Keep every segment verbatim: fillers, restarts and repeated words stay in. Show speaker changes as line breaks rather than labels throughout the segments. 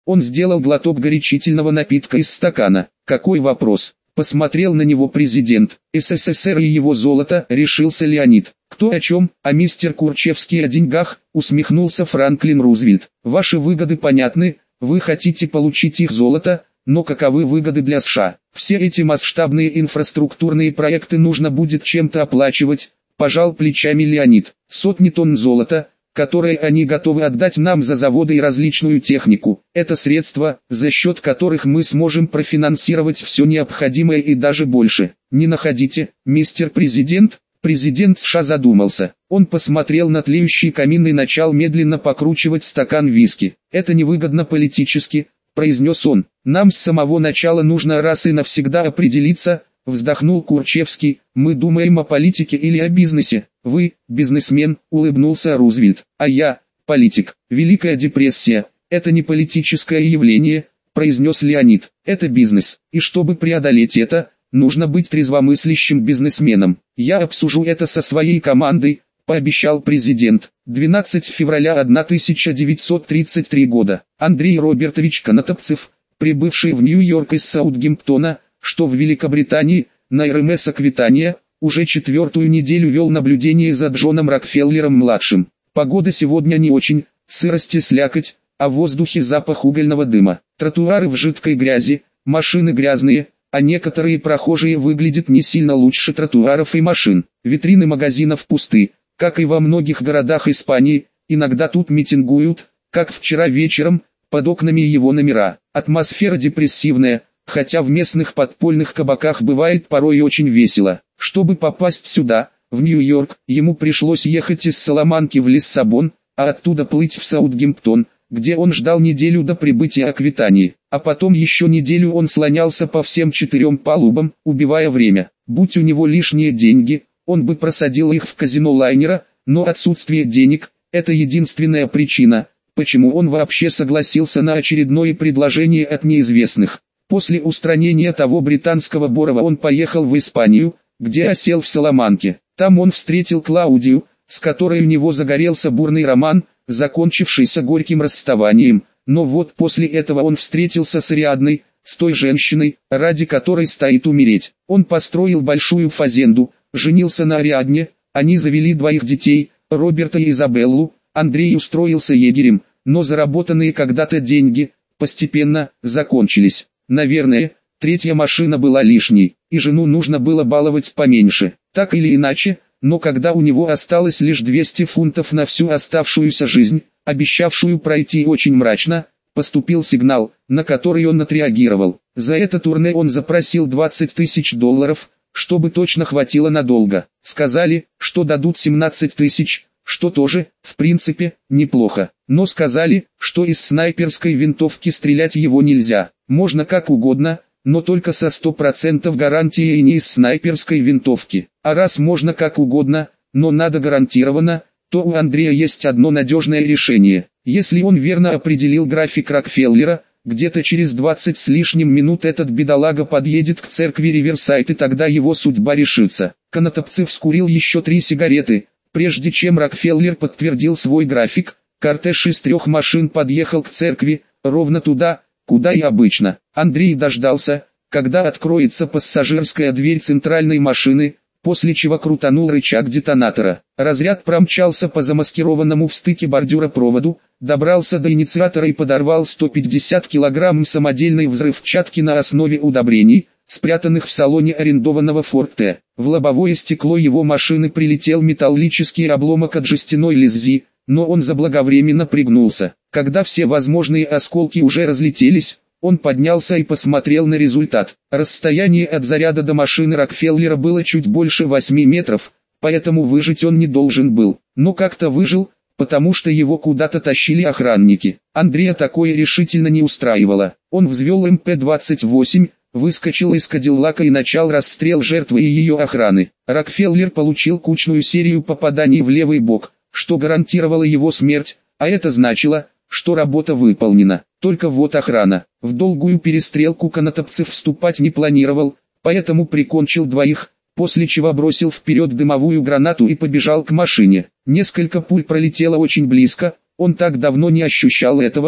Он сделал глоток горячительного напитка из стакана. Какой вопрос? Посмотрел на него президент. СССР и его золото, решился Леонид. Кто о чем? А мистер Курчевский о деньгах, усмехнулся Франклин Рузвельт. Ваши выгоды понятны, вы хотите получить их золото, но каковы выгоды для США? Все эти масштабные инфраструктурные проекты нужно будет чем-то оплачивать, пожал плечами Леонид. Сотни тонн золота, которые они готовы отдать нам за заводы и различную технику. Это средства, за счет которых мы сможем профинансировать все необходимое и даже больше. Не находите, мистер президент? Президент США задумался. Он посмотрел на тлеющий камин и начал медленно покручивать стакан виски. Это невыгодно политически, произнес он. Нам с самого начала нужно раз и навсегда определиться, вздохнул Курчевский. Мы думаем о политике или о бизнесе? Вы, бизнесмен, улыбнулся Рузвельт. А я, политик. Великая депрессия, это не политическое явление, произнес Леонид. Это бизнес. И чтобы преодолеть это, нужно быть трезвомыслящим бизнесменом. Я обсужу это со своей командой, пообещал президент. двенадцатого февраля тысяча девятьсот тридцать третьего года. Андрей Робертович Конотопцев, прибывший в Нью-Йорк из Саутгемптона, что в Великобритании, на эр эм эс «Аквитания», уже четвертую неделю вел наблюдение за Джоном Рокфеллером-младшим. Погода сегодня не очень, сырость и слякоть, а в воздухе запах угольного дыма. Тротуары в жидкой грязи, машины грязные, а некоторые прохожие выглядят не сильно лучше тротуаров и машин. Витрины магазинов пусты, как и во многих городах Испании, иногда тут митингуют, как вчера вечером, под окнами его номера. Атмосфера депрессивная, хотя в местных подпольных кабаках бывает порой и очень весело. Чтобы попасть сюда, в Нью-Йорк, ему пришлось ехать из Саламанки в Лиссабон, а оттуда плыть в Саутгемптон, где он ждал неделю до прибытия Аквитании. А потом еще неделю он слонялся по всем четырем палубам, убивая время. Будь у него лишние деньги, он бы просадил их в казино лайнера, но отсутствие денег – это единственная причина, почему он вообще согласился на очередное предложение от неизвестных. После устранения того британского Борова он поехал в Испанию, где осел в Саламанке. Там он встретил Клаудию, с которой у него загорелся бурный роман, закончившийся горьким расставанием, но вот после этого он встретился с Ариадной, с той женщиной, ради которой стоит умереть. Он построил большую фазенду, женился на Ариадне, они завели двоих детей, Роберта и Изабеллу. Андрей устроился егерем, но заработанные когда-то деньги постепенно закончились. Наверное, третья машина была лишней, и жену нужно было баловать поменьше. Так или иначе, но когда у него осталось лишь двести фунтов на всю оставшуюся жизнь, обещавшую пройти очень мрачно, поступил сигнал, на который он отреагировал. За это турне он запросил двадцать тысяч долларов, чтобы точно хватило надолго. Сказали, что дадут семнадцать тысяч, что тоже, в принципе, неплохо. Но сказали, что из снайперской винтовки стрелять его нельзя. Можно как угодно, но только со сто процентов гарантией и не из снайперской винтовки. А раз можно как угодно, но надо гарантированно, то у Андрея есть одно надежное решение. Если он верно определил график Рокфеллера, где-то через двадцать с лишним минут этот бедолага подъедет к церкви Риверсайд, и тогда его судьба решится. Конотопцев скурил еще три сигареты, прежде чем Рокфеллер подтвердил свой график. Кортеж из трех машин подъехал к церкви, ровно туда, куда и обычно. Андрей дождался, когда откроется пассажирская дверь центральной машины, после чего крутанул рычаг детонатора. Разряд промчался по замаскированному в стыке бордюра проводу, добрался до инициатора и подорвал сто пятьдесят килограмм самодельной взрывчатки на основе удобрений, спрятанных в салоне арендованного Форд Т. В лобовое стекло его машины прилетел металлический обломок от жестяной леззи, но он заблаговременно пригнулся. Когда все возможные осколки уже разлетелись, он поднялся и посмотрел на результат. Расстояние от заряда до машины Рокфеллера было чуть больше восьми метров, поэтому выжить он не должен был. Но как-то выжил, потому что его куда-то тащили охранники. Андрея такое решительно не устраивало. Он взвел эм пэ двадцать восемь, выскочил из Кадиллака и начал расстрел жертвы и ее охраны. Рокфеллер получил кучную серию попаданий в левый бок, что гарантировало его смерть, а это значило, что работа выполнена. Только вот охрана. В долгую перестрелку Конотопцев вступать не планировал, поэтому прикончил двоих, после чего бросил вперед дымовую гранату и побежал к машине. Несколько пуль пролетело очень близко, он так давно не ощущал этого,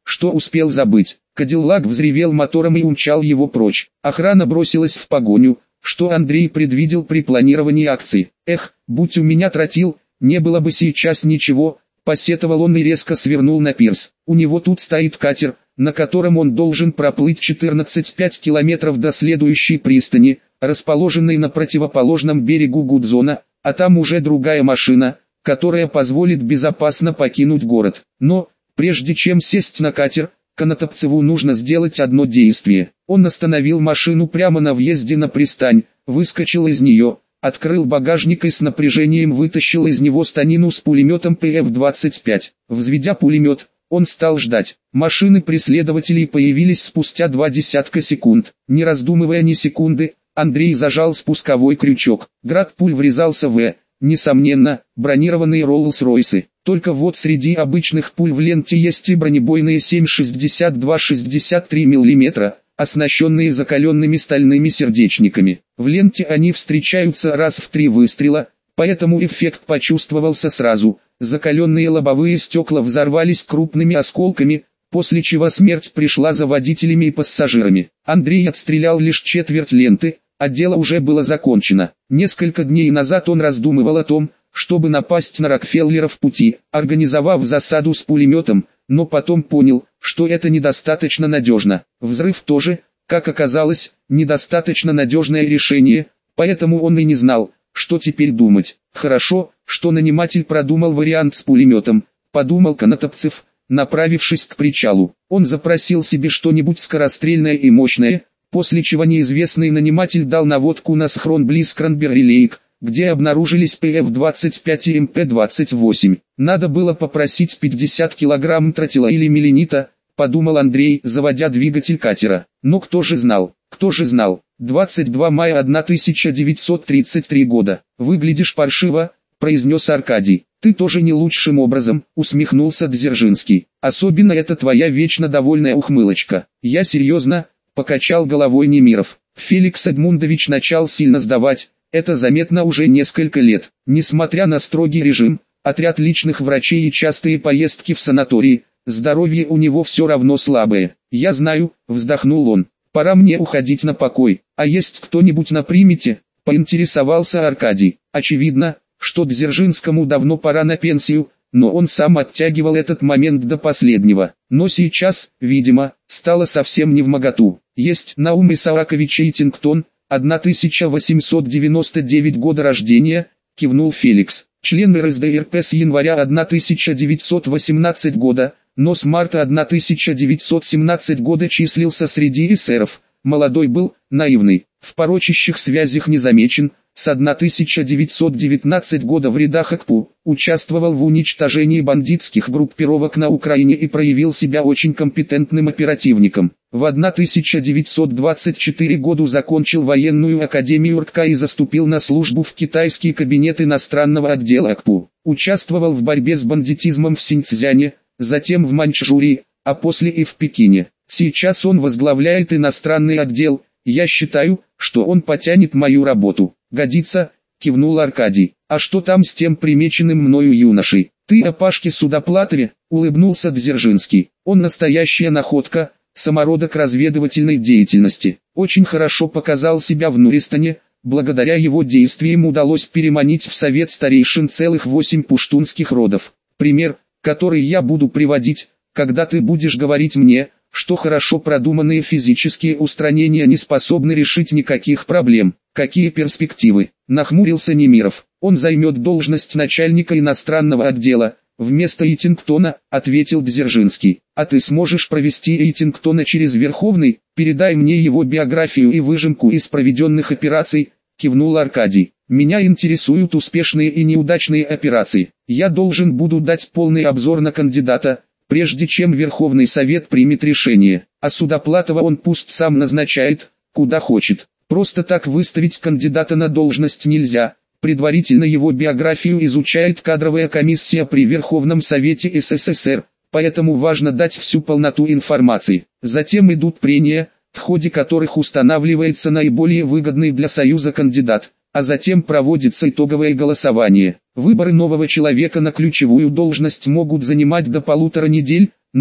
что успел забыть. Кадиллак взревел мотором и умчал его прочь. Охрана бросилась в погоню, что Андрей предвидел при планировании акции. Эх, будь у меня тротил, не было бы сейчас ничего, посетовал он и резко свернул на пирс. У него тут стоит катер, на котором он должен проплыть четырнадцать целых пять километров до следующей пристани, расположенной на противоположном берегу Гудзона, а там уже другая машина, которая позволит безопасно покинуть город. Но, прежде чем сесть на катер, Конотопцеву нужно сделать одно действие. Он остановил машину прямо на въезде на пристань, выскочил из нее, открыл багажник и с напряжением вытащил из него станину с пулеметом пэ эф двадцать пять. Взведя пулемет, он стал ждать. Машины преследователей появились спустя два десятка секунд. Не раздумывая ни секунды, Андрей зажал спусковой крючок. Град пуль врезался в, несомненно, бронированные Роллс-Ройсы. Только вот среди обычных пуль в ленте есть и бронебойные семь шестьдесят два шестьдесят три миллиметра, оснащенные закаленными стальными сердечниками. В ленте они встречаются раз в три выстрела, поэтому эффект почувствовался сразу. Закаленные лобовые стекла взорвались крупными осколками, после чего смерть пришла за водителями и пассажирами. Андрей отстрелял лишь четверть ленты, а дело уже было закончено. Несколько дней назад он раздумывал о том, чтобы напасть на Рокфеллера в пути, организовав засаду с пулеметом, но потом понял, что это недостаточно надежно. Взрыв тоже, как оказалось, недостаточно надежное решение, поэтому он и не знал, что теперь думать. Хорошо, что наниматель продумал вариант с пулеметом, подумал Конотопцев, направившись к причалу. Он запросил себе что-нибудь скорострельное и мощное, после чего неизвестный наниматель дал наводку на схрон близ Кранберри-Лейк, где обнаружились пэ эф двадцать пять и эм пэ двадцать восемь. Надо было попросить пятьдесят килограмм тротила или меленита, подумал Андрей, заводя двигатель катера. Но кто же знал, кто же знал. двадцать второго мая тысяча девятьсот тридцать третьего года. «Выглядишь паршиво», — произнес Аркадий. «Ты тоже не лучшим образом», — усмехнулся Дзержинский. «Особенно это твоя вечно довольная ухмылочка». «Я серьезно», — покачал головой Немиров. Феликс Эдмундович начал сильно сдавать. Это заметно уже несколько лет. Несмотря на строгий режим, отряд личных врачей и частые поездки в санатории, здоровье у него все равно слабое. «Я знаю», — вздохнул он. «Пора мне уходить на покой. А есть кто-нибудь на примете?» — поинтересовался Аркадий. Очевидно, что Дзержинскому давно пора на пенсию, но он сам оттягивал этот момент до последнего. Но сейчас, видимо, стало совсем невмоготу. Есть Наум Исаакович Эйтингтон, тысяча восемьсот девяносто девятого года рождения, кивнул Феликс. Член эр эс дэ эр пэ с января тысяча девятьсот восемнадцатого года, но с марта тысяча девятьсот семнадцатого года числился среди эсеров. Молодой был, наивный, в порочащих связях не замечен. С тысяча девятьсот девятнадцатого года в рядах ЭКПУ, участвовал в уничтожении бандитских группировок на Украине и проявил себя очень компетентным оперативником. В тысяча девятьсот двадцать четвёртом году закончил военную академию РК и заступил на службу в китайский кабинет иностранного отдела ЭКПУ. Участвовал в борьбе с бандитизмом в Синьцзяне, затем в Маньчжурии, а после и в Пекине. Сейчас он возглавляет иностранный отдел. Я считаю, что он потянет мою работу. «Годится», — кивнул Аркадий. «А что там с тем примеченным мною юношей?» «Ты о Пашке Судоплатове», — улыбнулся Дзержинский. «Он настоящая находка, самородок разведывательной деятельности. Очень хорошо показал себя в Нуристане, благодаря его действиям удалось переманить в совет старейшин целых восемь пуштунских родов. Пример, который я буду приводить, когда ты будешь говорить мне, что хорошо продуманные физические устранения не способны решить никаких проблем. Какие перспективы?» — нахмурился Немиров. «Он займет должность начальника иностранного отдела, вместо Эйтингтона», — ответил Дзержинский. «А ты сможешь провести Эйтингтона через Верховный? Передай мне его биографию и выжимку из проведенных операций», — кивнул Аркадий. «Меня интересуют успешные и неудачные операции. Я должен буду дать полный обзор на кандидата, прежде чем Верховный Совет примет решение, а Судоплатова он пусть сам назначает, куда хочет. Просто так выставить кандидата на должность нельзя, предварительно его биографию изучает кадровая комиссия при Верховном Совете эс эс эс эр, поэтому важно дать всю полноту информации. Затем идут прения, в ходе которых устанавливается наиболее выгодный для Союза кандидат, а затем проводится итоговое голосование. Выборы нового человека на ключевую должность могут занимать до полутора недель, но,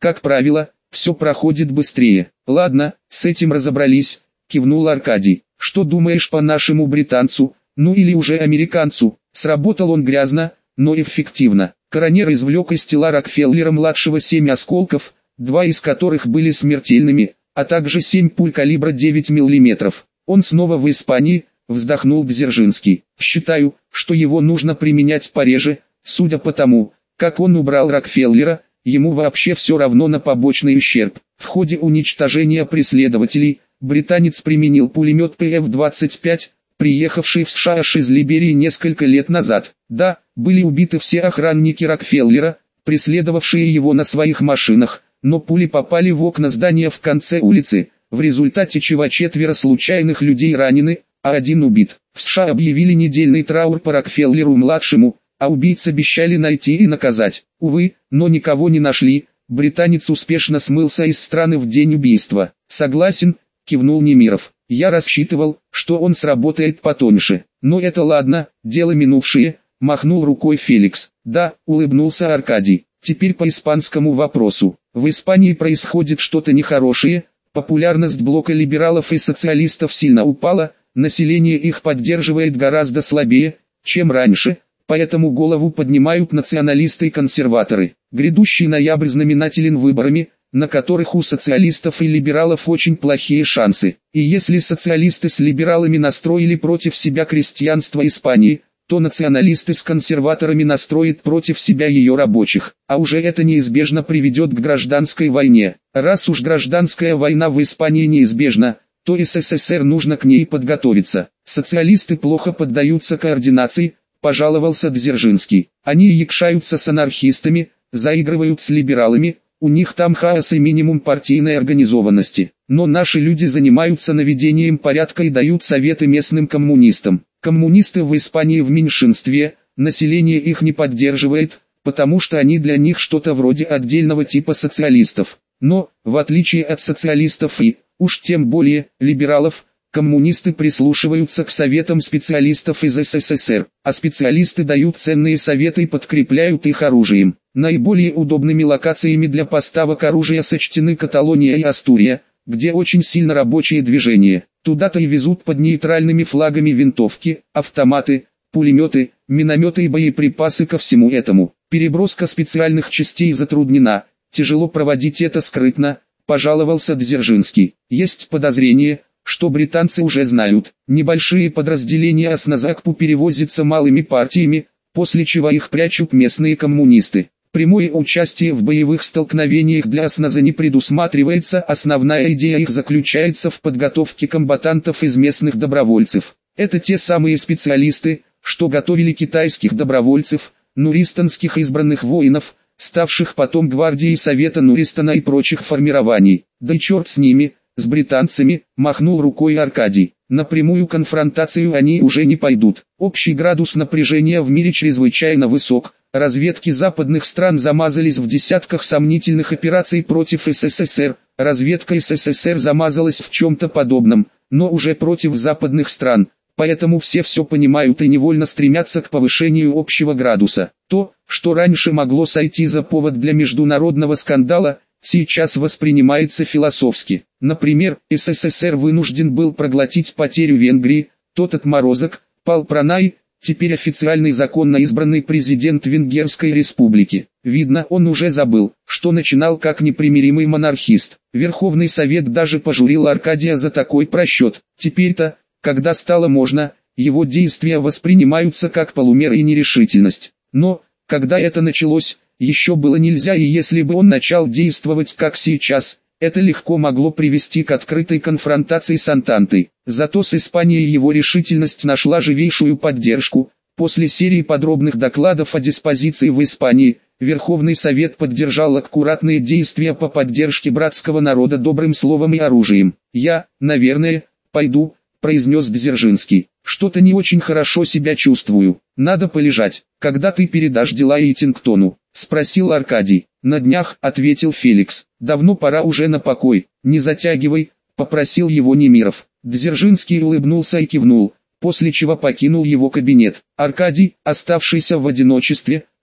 как правило, все проходит быстрее. Ладно, с этим разобрались, кивнул Аркадий. Что думаешь по нашему британцу, ну или уже американцу? Сработал он грязно, но эффективно. Коронер извлек из тела Рокфеллера-младшего семь осколков, два из которых были смертельными, а также семь пуль калибра девять миллиметров. Он снова в Испании, вздохнул Дзержинский. Считаю, что его нужно применять пореже, судя по тому, как он убрал Рокфеллера, ему вообще все равно на побочный ущерб. В ходе уничтожения преследователей, британец применил пулемет пэ эф двадцать пять, приехавший в США аж из Либерии несколько лет назад. Да, были убиты все охранники Рокфеллера, преследовавшие его на своих машинах, но пули попали в окна здания в конце улицы, в результате чего четверо случайных людей ранены, а один убит. В США объявили недельный траур по Рокфеллеру-младшему, а убийц обещали найти и наказать. Увы, но никого не нашли, британец успешно смылся из страны в день убийства. Согласен, кивнул Немиров. Я рассчитывал, что он сработает потоньше. Но это ладно, дело минувшее, махнул рукой Феликс. Да, улыбнулся Аркадий. Теперь по испанскому вопросу. В Испании происходит что-то нехорошее, популярность блока либералов и социалистов сильно упала, население их поддерживает гораздо слабее, чем раньше, поэтому голову поднимают националисты и консерваторы. Грядущий ноябрь знаменателен выборами, на которых у социалистов и либералов очень плохие шансы. И если социалисты с либералами настроили против себя крестьянство Испании, то националисты с консерваторами настроят против себя ее рабочих. А уже это неизбежно приведет к гражданской войне. Раз уж гражданская война в Испании неизбежна, то СССР нужно к ней подготовиться. Социалисты плохо поддаются координации, пожаловался Дзержинский. Они якшаются с анархистами, заигрывают с либералами, у них там хаос и минимум партийной организованности. Но наши люди занимаются наведением порядка и дают советы местным коммунистам. Коммунисты в Испании в меньшинстве, население их не поддерживает, потому что они для них что-то вроде отдельного типа социалистов. Но, в отличие от социалистов и, уж тем более, либералов, коммунисты прислушиваются к советам специалистов из СССР, а специалисты дают ценные советы и подкрепляют их оружием. Наиболее удобными локациями для поставок оружия сочтены Каталония и Астурия, где очень сильно рабочее движение. Туда-то и везут под нейтральными флагами винтовки, автоматы, пулеметы, минометы и боеприпасы ко всему этому. Переброска специальных частей затруднена, тяжело проводить это скрытно, пожаловался Дзержинский. Есть подозрение, что британцы уже знают, небольшие подразделения осназакпу перевозятся малыми партиями, после чего их прячут местные коммунисты. Прямое участие в боевых столкновениях для осназа не предусматривается, основная идея их заключается в подготовке комбатантов из местных добровольцев. Это те самые специалисты, что готовили китайских добровольцев, нуристанских избранных воинов, ставших потом гвардией Совета Нуристана и прочих формирований. Да и черт с ними, с британцами, махнул рукой Аркадий. На прямую конфронтацию они уже не пойдут. Общий градус напряжения в мире чрезвычайно высок. Разведки западных стран замазались в десятках сомнительных операций против СССР. Разведка СССР замазалась в чем-то подобном, но уже против западных стран. Поэтому все все понимают и невольно стремятся к повышению общего градуса. То, что раньше могло сойти за повод для международного скандала, сейчас воспринимается философски. Например, СССР вынужден был проглотить потерю Венгрии, тот отморозок, Пал Пранай, теперь официальный законно избранный президент Венгерской республики. Видно, он уже забыл, что начинал как непримиримый монархист. Верховный Совет даже пожурил Аркадия за такой просчет. Теперь-то, когда стало можно, его действия воспринимаются как полумера и нерешительность. Но, когда это началось, еще было нельзя, и если бы он начал действовать как сейчас, это легко могло привести к открытой конфронтации с Антантой. Зато с Испанией его решительность нашла живейшую поддержку. После серии подробных докладов о диспозиции в Испании, Верховный Совет поддержал аккуратные действия по поддержке братского народа добрым словом и оружием. «Я, наверное, пойду», — произнес Дзержинский. «Что-то не очень хорошо себя чувствую. Надо полежать. Когда ты передашь дела Эйтингтону?» — спросил Аркадий. «На днях», — ответил Феликс. «Давно пора уже на покой. Не затягивай», — попросил его Немиров. Дзержинский улыбнулся и кивнул, после чего покинул его кабинет. Аркадий, оставшийся в одиночестве,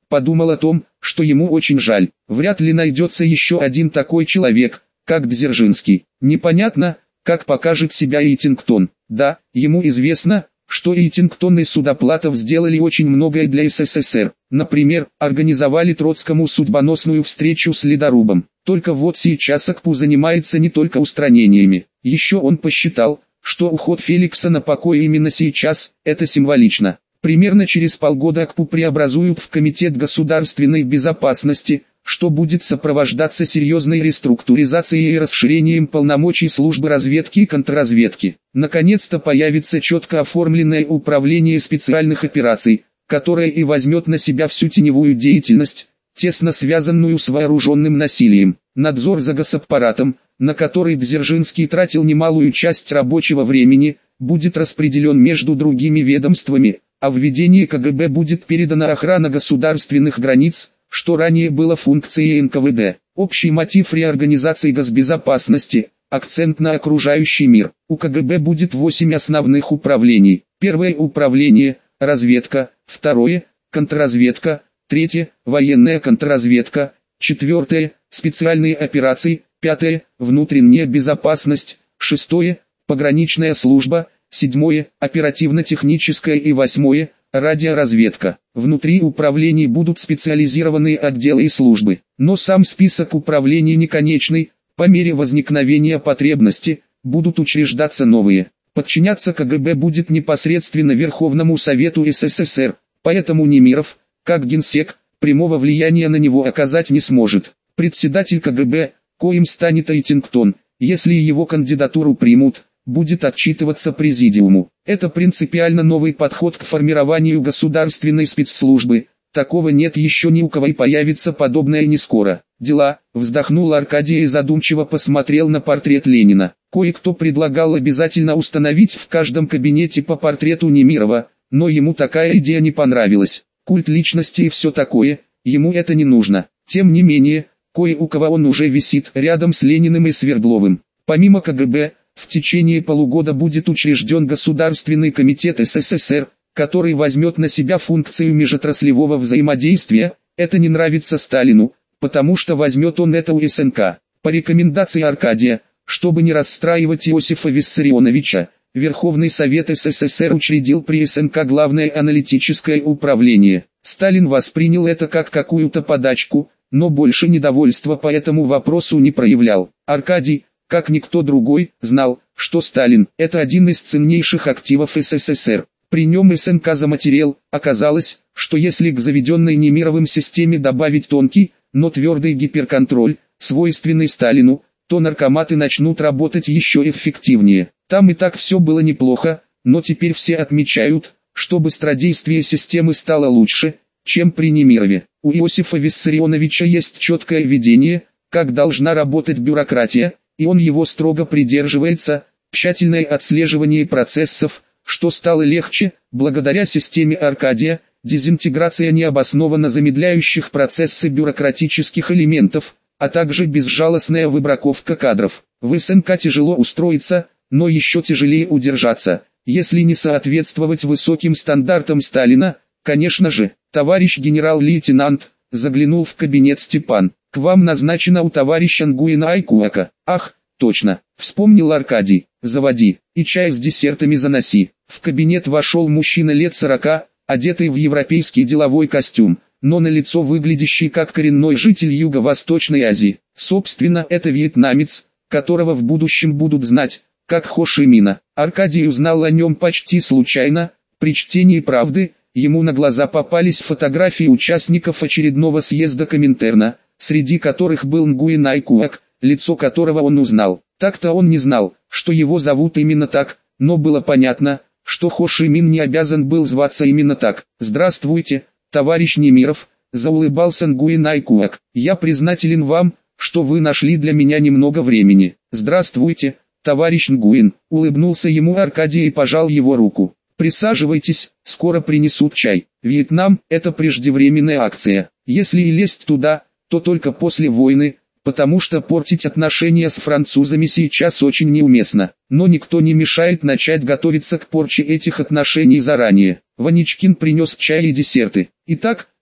подумал о том, что ему очень жаль. Вряд ли найдется еще один такой человек, как Дзержинский. Непонятно, как покажет себя Эйтингтон. Да, ему известно, что Эйтингтон и Судоплатов сделали очень многое для СССР. Например, организовали Троцкому судьбоносную встречу с ледорубом. Только вот сейчас АКПУ занимается не только устранениями. Еще он посчитал, что уход Феликса на покой именно сейчас – это символично. Примерно через полгода АКПУ преобразуют в Комитет государственной безопасности, что будет сопровождаться серьезной реструктуризацией и расширением полномочий службы разведки и контрразведки. Наконец-то появится четко оформленное управление специальных операций, которое и возьмет на себя всю теневую деятельность, тесно связанную с вооруженным насилием. Надзор за госаппаратом, на который Дзержинский тратил немалую часть рабочего времени, будет распределен между другими ведомствами, а в ведении КГБ будет передана охрана государственных границ, что ранее было функцией эн ка вэ дэ. Общий мотив реорганизации госбезопасности – акцент на окружающий мир. У ка гэ бэ будет восемь основных управлений. Первое управление – разведка, второе – контрразведка, третье – военная контрразведка, четвертое – специальные операции, пятое – внутренняя безопасность, шестое – пограничная служба, седьмое – оперативно-техническая и восьмое – радиоразведка. Внутри управлений будут специализированные отделы и службы, но сам список управлений не конечный, по мере возникновения потребности, будут учреждаться новые. Подчиняться ка гэ бэ будет непосредственно Верховному Совету эс эс эс эр, поэтому Немиров, как генсек, прямого влияния на него оказать не сможет. Председатель ка гэ бэ, коим станет Эйтингтон, если его кандидатуру примут, будет отчитываться президиуму. Это принципиально новый подход к формированию государственной спецслужбы. Такого нет еще ни у кого и появится подобное не скоро. Дела, вздохнул Аркадий и задумчиво посмотрел на портрет Ленина. Кое-кто предлагал обязательно установить в каждом кабинете по портрету Немирова, но ему такая идея не понравилась. Культ личности и все такое, ему это не нужно. Тем не менее, кое у кого он уже висит рядом с Лениным и Свердловым. Помимо ка гэ бэ, в течение полугода будет учрежден Государственный комитет эс эс эс эр, который возьмет на себя функцию межотраслевого взаимодействия. Это не нравится Сталину, потому что возьмет он это у эс эн ка. По рекомендации Аркадия, чтобы не расстраивать Иосифа Виссарионовича, Верховный Совет эс эс эс эр учредил при эс эн ка Главное аналитическое управление. Сталин воспринял это как какую-то подачку, но больше недовольства по этому вопросу не проявлял. Аркадий, как никто другой, знал, что Сталин – это один из ценнейших активов эс эс эс эр. При нем эс эн ка заматерел. Оказалось, что если к заведенной Немировым системе добавить тонкий, но твердый гиперконтроль, свойственный Сталину, то наркоматы начнут работать еще эффективнее. Там и так все было неплохо, но теперь все отмечают, что быстродействие системы стало лучше, чем при Немирове. У Иосифа Виссарионовича есть четкое видение, как должна работать бюрократия, и он его строго придерживается. Тщательное отслеживание процессов, что стало легче, благодаря системе Аркадия, дезинтеграция необоснованно замедляющих процессы бюрократических элементов, а также безжалостная выбраковка кадров. В эс эн ка тяжело устроиться, но еще тяжелее удержаться, если не соответствовать высоким стандартам Сталина. Конечно же, товарищ генерал-лейтенант, заглянул в кабинет Степан. К вам назначено у товарища Нгуена Айкуака. Ах, точно, вспомнил Аркадий. Заводи, и чай с десертами заноси. В кабинет вошел мужчина лет сорока, одетый в европейский деловой костюм, но на лицо выглядящий как коренной житель Юго-Восточной Азии. Собственно, это вьетнамец, которого в будущем будут знать, как Хо Ши Мина. Аркадий узнал о нем почти случайно. При чтении «Правды» ему на глаза попались фотографии участников очередного съезда Коминтерна, среди которых был Нгуен Айкуак, лицо которого он узнал. Так-то он не знал, что его зовут именно так, но было понятно, что Хо Ши Мин не обязан был зваться именно так. «Здравствуйте, товарищ Немиров», — заулыбался Нгуен Айкуак. «Я признателен вам, что вы нашли для меня немного времени». «Здравствуйте, товарищ Нгуен», — улыбнулся ему Аркадий и пожал его руку. «Присаживайтесь, скоро принесут чай. Вьетнам – это преждевременная акция. Если и лезть туда, то только после войны, потому что портить отношения с французами сейчас очень неуместно. Но никто не мешает начать готовиться к порче этих отношений заранее». Ваничкин принес чай и десерты. «Итак,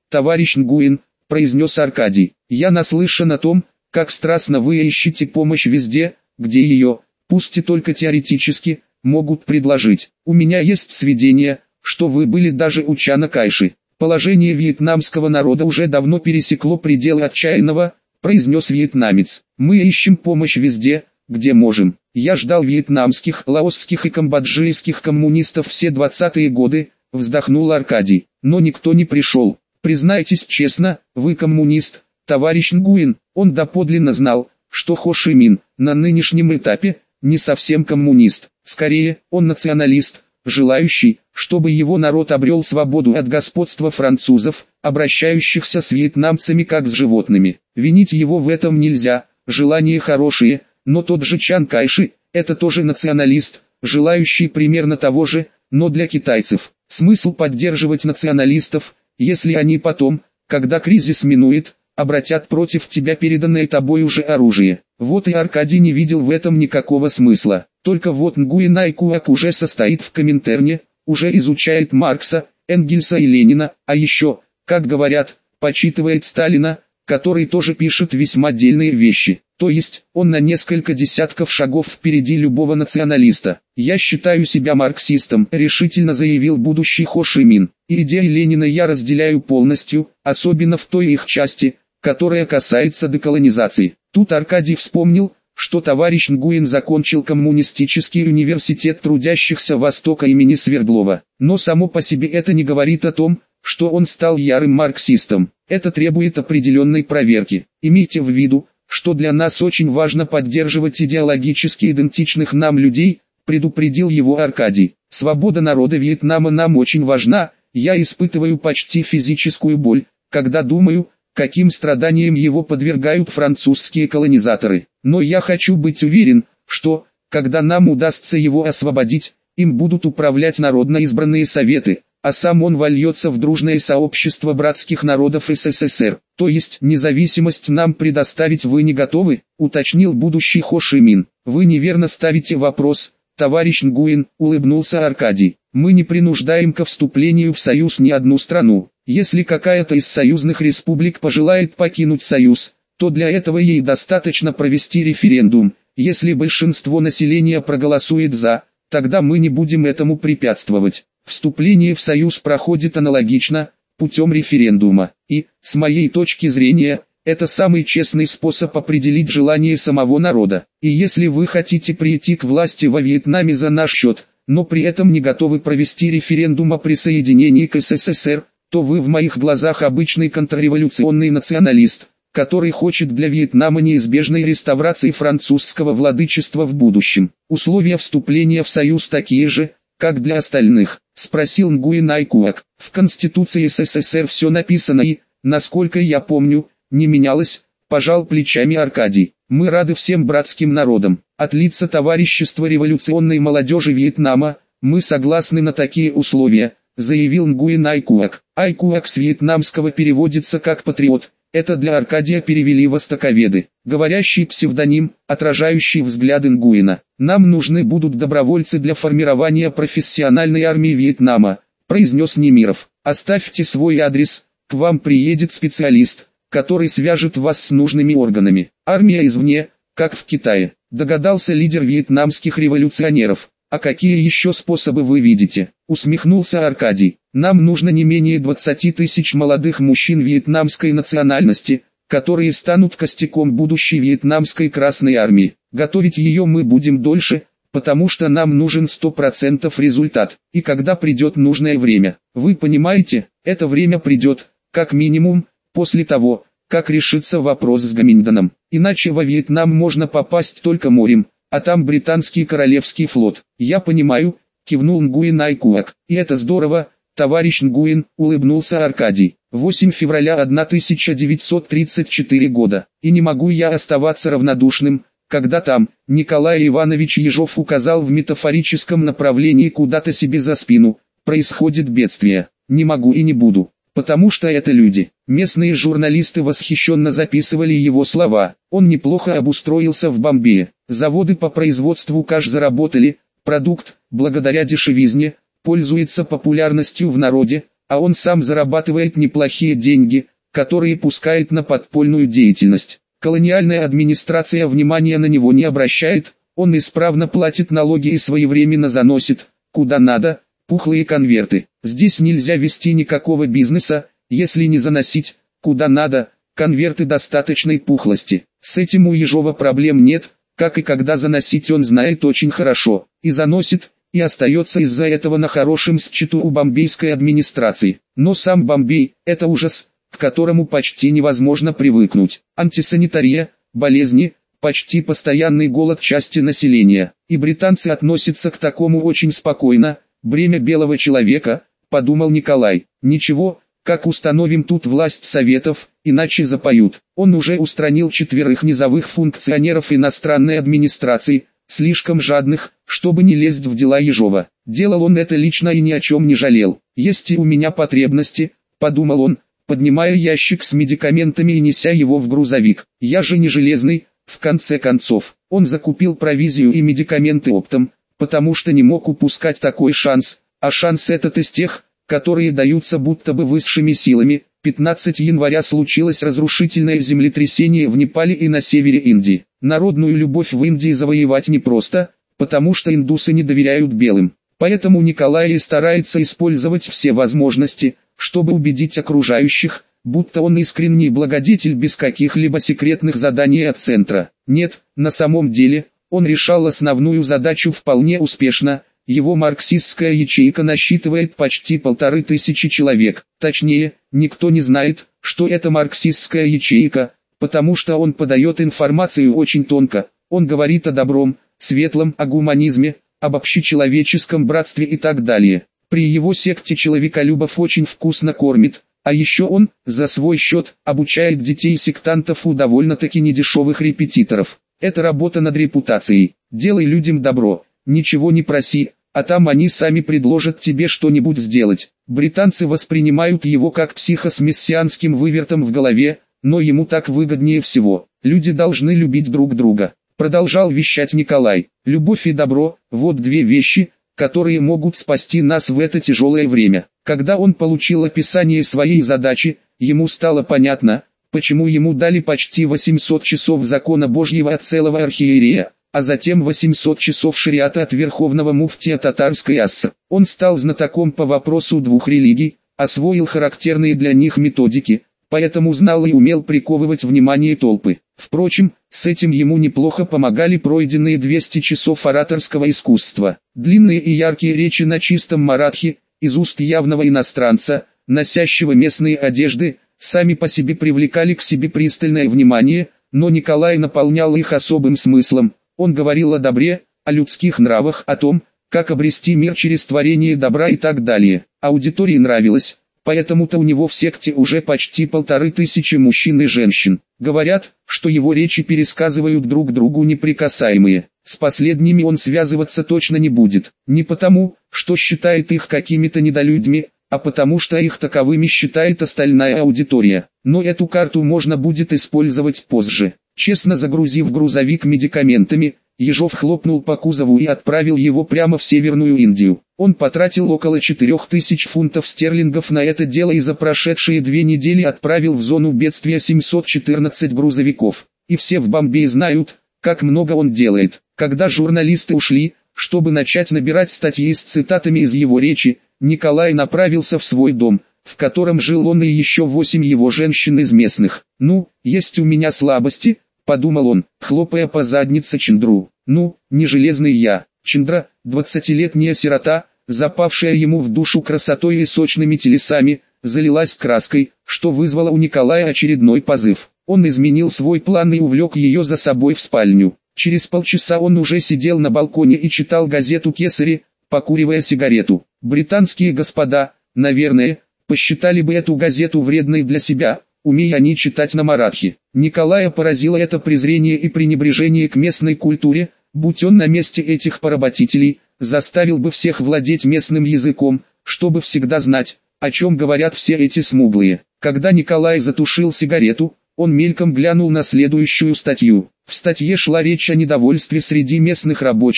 товарищ Нгуин, произнес Аркадий. Я наслышан о том, как страстно вы ищете помощь везде, где ее, пусть и только теоретически, могут предложить. У меня есть сведения, что вы были даже у Чана Кайши. Положение вьетнамского народа уже давно пересекло пределы отчаянного, произнес вьетнамец. Мы ищем помощь везде, где можем. Я ждал вьетнамских, лаосских и камбоджийских коммунистов все двадцатые годы, вздохнул Аркадий, но никто не пришел. Признайтесь честно, вы коммунист, товарищ Нгуин. Он доподлинно знал, что Хо Ши Мин, на нынешнем этапе, не совсем коммунист. Скорее, он националист, желающий, чтобы его народ обрел свободу от господства французов, обращающихся с вьетнамцами как с животными. Винить его в этом нельзя, желания хорошие, но тот же Чан Кайши, это тоже националист, желающий примерно того же, но для китайцев. Смысл поддерживать националистов, если они потом, когда кризис минует, обратят против тебя переданное тобой уже оружие. Вот и Аркадий не видел в этом никакого смысла. Только вот Нгуин Айкуак уже состоит в Коминтерне, уже изучает Маркса, Энгельса и Ленина, а еще, как говорят, почитывает Сталина, который тоже пишет весьма дельные вещи. То есть, он на несколько десятков шагов впереди любого националиста. «Я считаю себя марксистом», — решительно заявил будущий Хо Ши Мин. «И идеи Ленина я разделяю полностью, особенно в той их части, которая касается деколонизации». Тут Аркадий вспомнил, что товарищ Нгуин закончил коммунистический университет трудящихся Востока имени Свердлова. Но само по себе это не говорит о том, что он стал ярым марксистом. Это требует определенной проверки. Имейте в виду, что для нас очень важно поддерживать идеологически идентичных нам людей, предупредил его Аркадий. Свобода народа Вьетнама нам очень важна, я испытываю почти физическую боль, когда думаю, каким страданиям его подвергают французские колонизаторы. Но я хочу быть уверен, что, когда нам удастся его освободить, им будут управлять народно избранные советы, а сам он вольется в дружное сообщество братских народов СССР. То есть независимость нам предоставить вы не готовы, уточнил будущий Хо Ши Мин. Вы неверно ставите вопрос, товарищ Нгуин, улыбнулся Аркадий. Мы не принуждаем ко вступлению в союз ни одну страну. Если какая-то из союзных республик пожелает покинуть союз, то для этого ей достаточно провести референдум. Если большинство населения проголосует «за», тогда мы не будем этому препятствовать. Вступление в союз проходит аналогично, путем референдума. И, с моей точки зрения, это самый честный способ определить желание самого народа. И если вы хотите прийти к власти во Вьетнаме за наш счет, но при этом не готовы провести референдум о присоединении к СССР, то вы в моих глазах обычный контрреволюционный националист, который хочет для Вьетнама неизбежной реставрации французского владычества в будущем. Условия вступления в союз такие же, как для остальных, спросил Нгуин Айкуак. В Конституции СССР все написано и, насколько я помню, не менялось, пожал плечами Аркадий. Мы рады всем братским народам. От лица товарищества революционной молодежи Вьетнама, мы согласны на такие условия, заявил Нгуин Айкуак. Айкуак с вьетнамского переводится как патриот. Это для Аркадия перевели востоковеды. Говорящий псевдоним, отражающий взгляды Нгуина. Нам нужны будут добровольцы для формирования профессиональной армии Вьетнама, произнес Немиров. Оставьте свой адрес, к вам приедет специалист, который свяжет вас с нужными органами. Армия извне, как в Китае, догадался лидер вьетнамских революционеров. А какие еще способы вы видите? Усмехнулся Аркадий. Нам нужно не менее двадцати тысяч молодых мужчин вьетнамской национальности, которые станут костяком будущей вьетнамской Красной Армии. Готовить ее мы будем дольше, потому что нам нужен сто процентов результат. И когда придет нужное время, вы понимаете, это время придет, как минимум, после того, как решится вопрос с Гаминьданом. Иначе во Вьетнам можно попасть только морем, а там британский королевский флот. Я понимаю, кивнул Нгуин Айкуак. И это здорово, товарищ Нгуин, улыбнулся Аркадий. восьмого февраля тысяча девятьсот тридцать четвёртого года. И не могу я оставаться равнодушным, когда там, Николай Иванович Ежов указал в метафорическом направлении куда-то себе за спину, происходит бедствие. Не могу и не буду, потому что это люди. Местные журналисты восхищенно записывали его слова. Он неплохо обустроился в Бомбее. Заводы по производству каш заработали, продукт, благодаря дешевизне, пользуется популярностью в народе, а он сам зарабатывает неплохие деньги, которые пускает на подпольную деятельность. Колониальная администрация внимания на него не обращает, он исправно платит налоги и своевременно заносит, куда надо, пухлые конверты. Здесь нельзя вести никакого бизнеса, если не заносить, куда надо, конверты достаточной пухлости. С этим у Ежова проблем нет, как и когда заносить он знает очень хорошо, и заносит, и остается из-за этого на хорошем счету у бомбейской администрации. Но сам Бомбей – это ужас, к которому почти невозможно привыкнуть. Антисанитария, болезни, почти постоянный голод части населения. И британцы относятся к такому очень спокойно. Бремя белого человека, подумал Николай. Ничего, как установим тут власть советов, иначе запоют. Он уже устранил четверых низовых функционеров иностранной администрации, слишком жадных, чтобы не лезть в дела Ежова. Делал он это лично и ни о чем не жалел. Есть и у меня потребности, подумал он, поднимая ящик с медикаментами и неся его в грузовик. Я же не железный, в конце концов. Он закупил провизию и медикаменты оптом, потому что не мог упускать такой шанс, а шанс этот из тех, которые даются будто бы высшими силами. пятнадцатого января случилось разрушительное землетрясение в Непале и на севере Индии. Народную любовь в Индии завоевать непросто, потому что индусы не доверяют белым. Поэтому Николай и старается использовать все возможности, чтобы убедить окружающих, будто он искренний благодетель без каких-либо секретных заданий от центра. Нет, на самом деле, он решал основную задачу вполне успешно. Его марксистская ячейка насчитывает почти полторы тысячи человек. Точнее, никто не знает, что это марксистская ячейка, потому что он подает информацию очень тонко. Он говорит о добром, светлом, о гуманизме, об общечеловеческом братстве и так далее. При его секте человеколюбов очень вкусно кормит, а еще он, за свой счет, обучает детей сектантов у довольно-таки недешевых репетиторов. Это работа над репутацией. Делай людям добро, ничего не проси, а там они сами предложат тебе что-нибудь сделать. Британцы воспринимают его как психа с мессианским вывертом в голове, но ему так выгоднее всего. Люди должны любить друг друга. Продолжал вещать Николай. Любовь и добро – вот две вещи, которые могут спасти нас в это тяжелое время. Когда он получил описание своей задачи, ему стало понятно, почему ему дали почти восемьсот часов закона Божьего от целого архиерея, а затем восемьсот часов шариата от верховного муфтия татарской Ассы. Он стал знатоком по вопросу двух религий, освоил характерные для них методики, поэтому знал и умел приковывать внимание толпы. Впрочем, с этим ему неплохо помогали пройденные двести часов ораторского искусства. Длинные и яркие речи на чистом маратхи, из уст явного иностранца, носящего местные одежды, сами по себе привлекали к себе пристальное внимание, но Николай наполнял их особым смыслом. Он говорил о добре, о людских нравах, о том, как обрести мир через творение добра и так далее. Аудитории нравилось, поэтому-то у него в секте уже почти полторы тысячи мужчин и женщин. Говорят, что его речи пересказывают друг другу неприкасаемые. С последними он связываться точно не будет. Не потому, что считает их какими-то недолюдьми, а потому что их таковыми считает остальная аудитория. Но эту карту можно будет использовать позже. Честно загрузив грузовик медикаментами, Ежов хлопнул по кузову и отправил его прямо в Северную Индию. Он потратил около четырёх тысяч фунтов стерлингов на это дело и за прошедшие две недели отправил в зону бедствия семьсот четырнадцать грузовиков. И все в Бомбее знают, как много он делает. Когда журналисты ушли, чтобы начать набирать статьи с цитатами из его речи, Николай направился в свой дом, в котором жил он и еще восемь его женщин из местных. «Ну, есть у меня слабости», — подумал он, хлопая по заднице Чендру. «Ну, не железный я». Чендра, двадцатилетняя сирота, запавшая ему в душу красотой и сочными телесами, залилась краской, что вызвало у Николая очередной позыв. Он изменил свой план и увлек ее за собой в спальню. Через полчаса он уже сидел на балконе и читал газету «Кесари», покуривая сигарету. Британские господа, наверное, посчитали бы эту газету вредной для себя, умея они читать на маратхи. Николая поразило это презрение и пренебрежение к местной культуре. Будь он на месте этих поработителей, заставил бы всех владеть местным языком, чтобы всегда знать, о чем говорят все эти смуглые. Когда Николай затушил сигарету, он мельком глянул на следующую статью. В статье шла речь о недовольстве среди местных рабочих,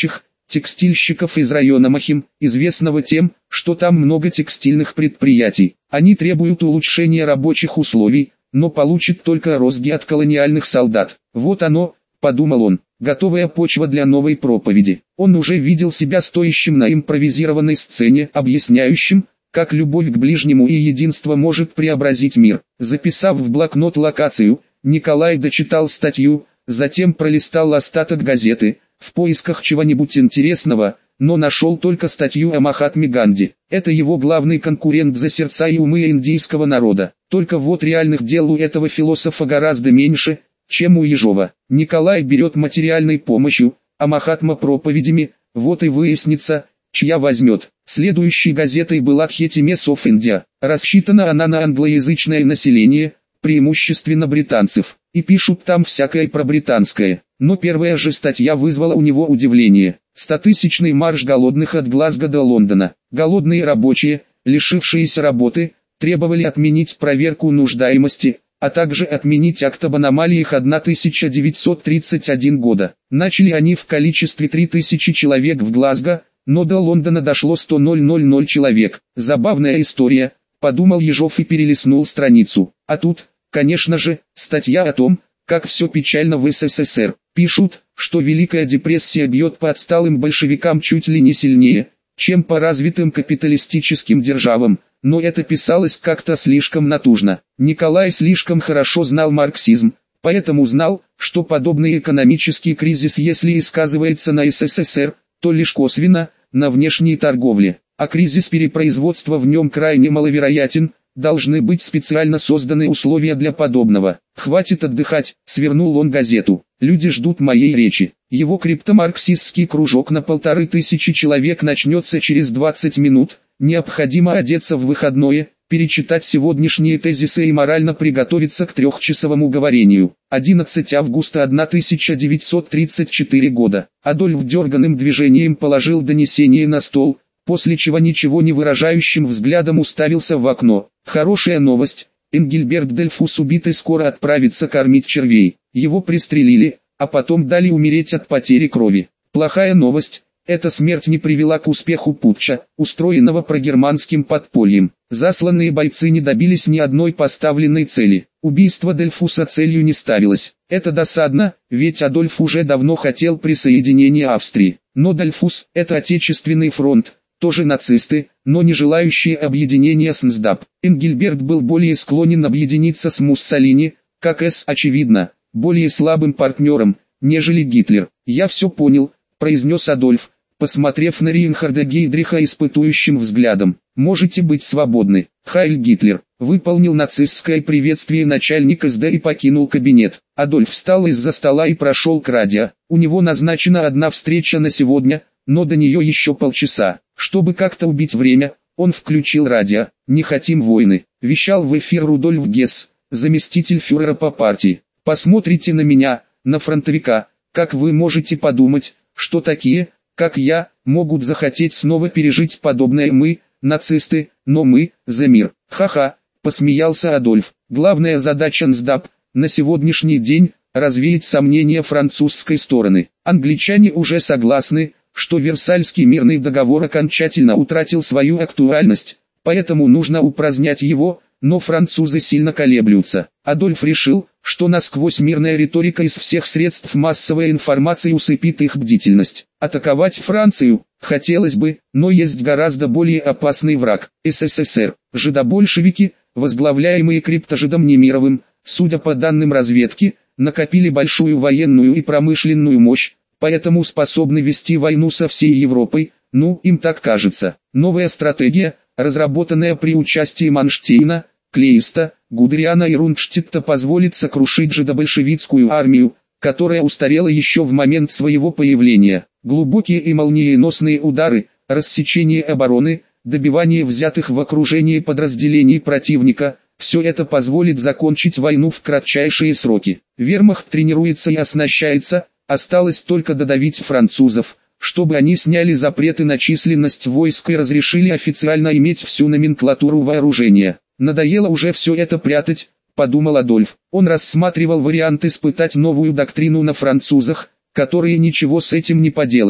текстильщиков из района Махим, известного тем, что там много текстильных предприятий. Они требуют улучшения рабочих условий, но получат только розги от колониальных солдат. Вот оно, подумал он, готовая почва для новой проповеди. Он уже видел себя стоящим на импровизированной сцене, объясняющим, как любовь к ближнему и единство может преобразить мир. Записав в блокнот локацию, Николай дочитал статью, затем пролистал остаток газеты, в поисках чего-нибудь интересного, но нашел только статью о Махатме Ганди. Это его главный конкурент за сердца и умы индийского народа. Только вот реальных дел у этого философа гораздо меньше, чем у Ежова. Николай берет материальной помощью, а Махатма проповедями, вот и выяснится, чья возьмет. Следующей газетой была Times of India. Рассчитана она на англоязычное население, преимущественно британцев, и пишут там всякое про британское. Но первая же статья вызвала у него удивление. Стотысячный марш голодных от Глазго до Лондона. Голодные рабочие, лишившиеся работы, требовали отменить проверку нуждаемости, а также отменить акт об аномалиях тысяча девятьсот тридцать первого года. Начали они в количестве три тысячи человек в Глазго, но до Лондона дошло сто тысяч человек. Забавная история, подумал Ежов и перелистнул страницу. А тут, конечно же, статья о том, как все печально в СССР. Пишут, что Великая депрессия бьет по отсталым большевикам чуть ли не сильнее, чем по развитым капиталистическим державам, но это писалось как-то слишком натужно. Николай слишком хорошо знал марксизм, поэтому знал, что подобный экономический кризис, если и сказывается на СССР, то лишь косвенно, на внешней торговле, а кризис перепроизводства в нем крайне маловероятен. Должны быть специально созданы условия для подобного. Хватит отдыхать, свернул он газету. Люди ждут моей речи. Его криптомарксистский кружок на полторы тысячи человек начнется через двадцать минут. Необходимо одеться в выходное, перечитать сегодняшние тезисы и морально приготовиться к трехчасовому говорению. одиннадцатого августа тысяча девятьсот тридцать четвёртого года. Адольф дерганным движением положил донесение на стол, после чего ничего не выражающим взглядом уставился в окно. Хорошая новость, Энгельберт Дельфус убитый скоро отправится кормить червей. Его пристрелили, а потом дали умереть от потери крови. Плохая новость, эта смерть не привела к успеху путча, устроенного прогерманским подпольем. Засланные бойцы не добились ни одной поставленной цели. Убийство Дельфуса целью не ставилось. Это досадно, ведь Адольф уже давно хотел присоединения Австрии. Но Дельфус – это Отечественный фронт. Тоже нацисты, но не желающие объединения с НСДАП. Энгельберт был более склонен объединиться с Муссолини, как С. очевидно, более слабым партнером, нежели Гитлер. «Я все понял», – произнес Адольф, посмотрев на Рейнхарда Гейдриха испытующим взглядом. «Можете быть свободны». Хайль Гитлер выполнил нацистское приветствие начальник эс дэ и покинул кабинет. Адольф встал из-за стола и прошел к радио. У него назначена одна встреча на сегодня, но до нее еще полчаса. Чтобы как-то убить время, он включил радио. «Не хотим войны», — вещал в эфир Рудольф Гесс, заместитель фюрера по партии. «Посмотрите на меня, на фронтовика, как вы можете подумать, что такие, как я, могут захотеть снова пережить подобное мы, нацисты, но мы, за мир». «Ха-ха», — посмеялся Адольф. «Главная задача НСДАП, на сегодняшний день, развеять сомнения французской стороны. Англичане уже согласны, что Версальский мирный договор окончательно утратил свою актуальность, поэтому нужно упразднять его, но французы сильно колеблются. Адольф решил, что насквозь мирная риторика из всех средств массовой информации усыпит их бдительность. Атаковать Францию хотелось бы, но есть гораздо более опасный враг – СССР. Жидобольшевики, возглавляемые криптожидом Немировым, судя по данным разведки, накопили большую военную и промышленную мощь, поэтому способны вести войну со всей Европой, ну, им так кажется. Новая стратегия, разработанная при участии Манштейна, Клейста, Гудериана и Рундштедта, позволит сокрушить жидобольшевистскую армию, которая устарела еще в момент своего появления. Глубокие и молниеносные удары, рассечение обороны, добивание взятых в окружение подразделений противника – все это позволит закончить войну в кратчайшие сроки. Вермахт тренируется и оснащается. Осталось только додавить французов, чтобы они сняли запреты на численность войск и разрешили официально иметь всю номенклатуру вооружения. Надоело уже все это прятать, подумал Адольф. Он рассматривал вариант испытать новую доктрину на французах, которые ничего с этим не поделают.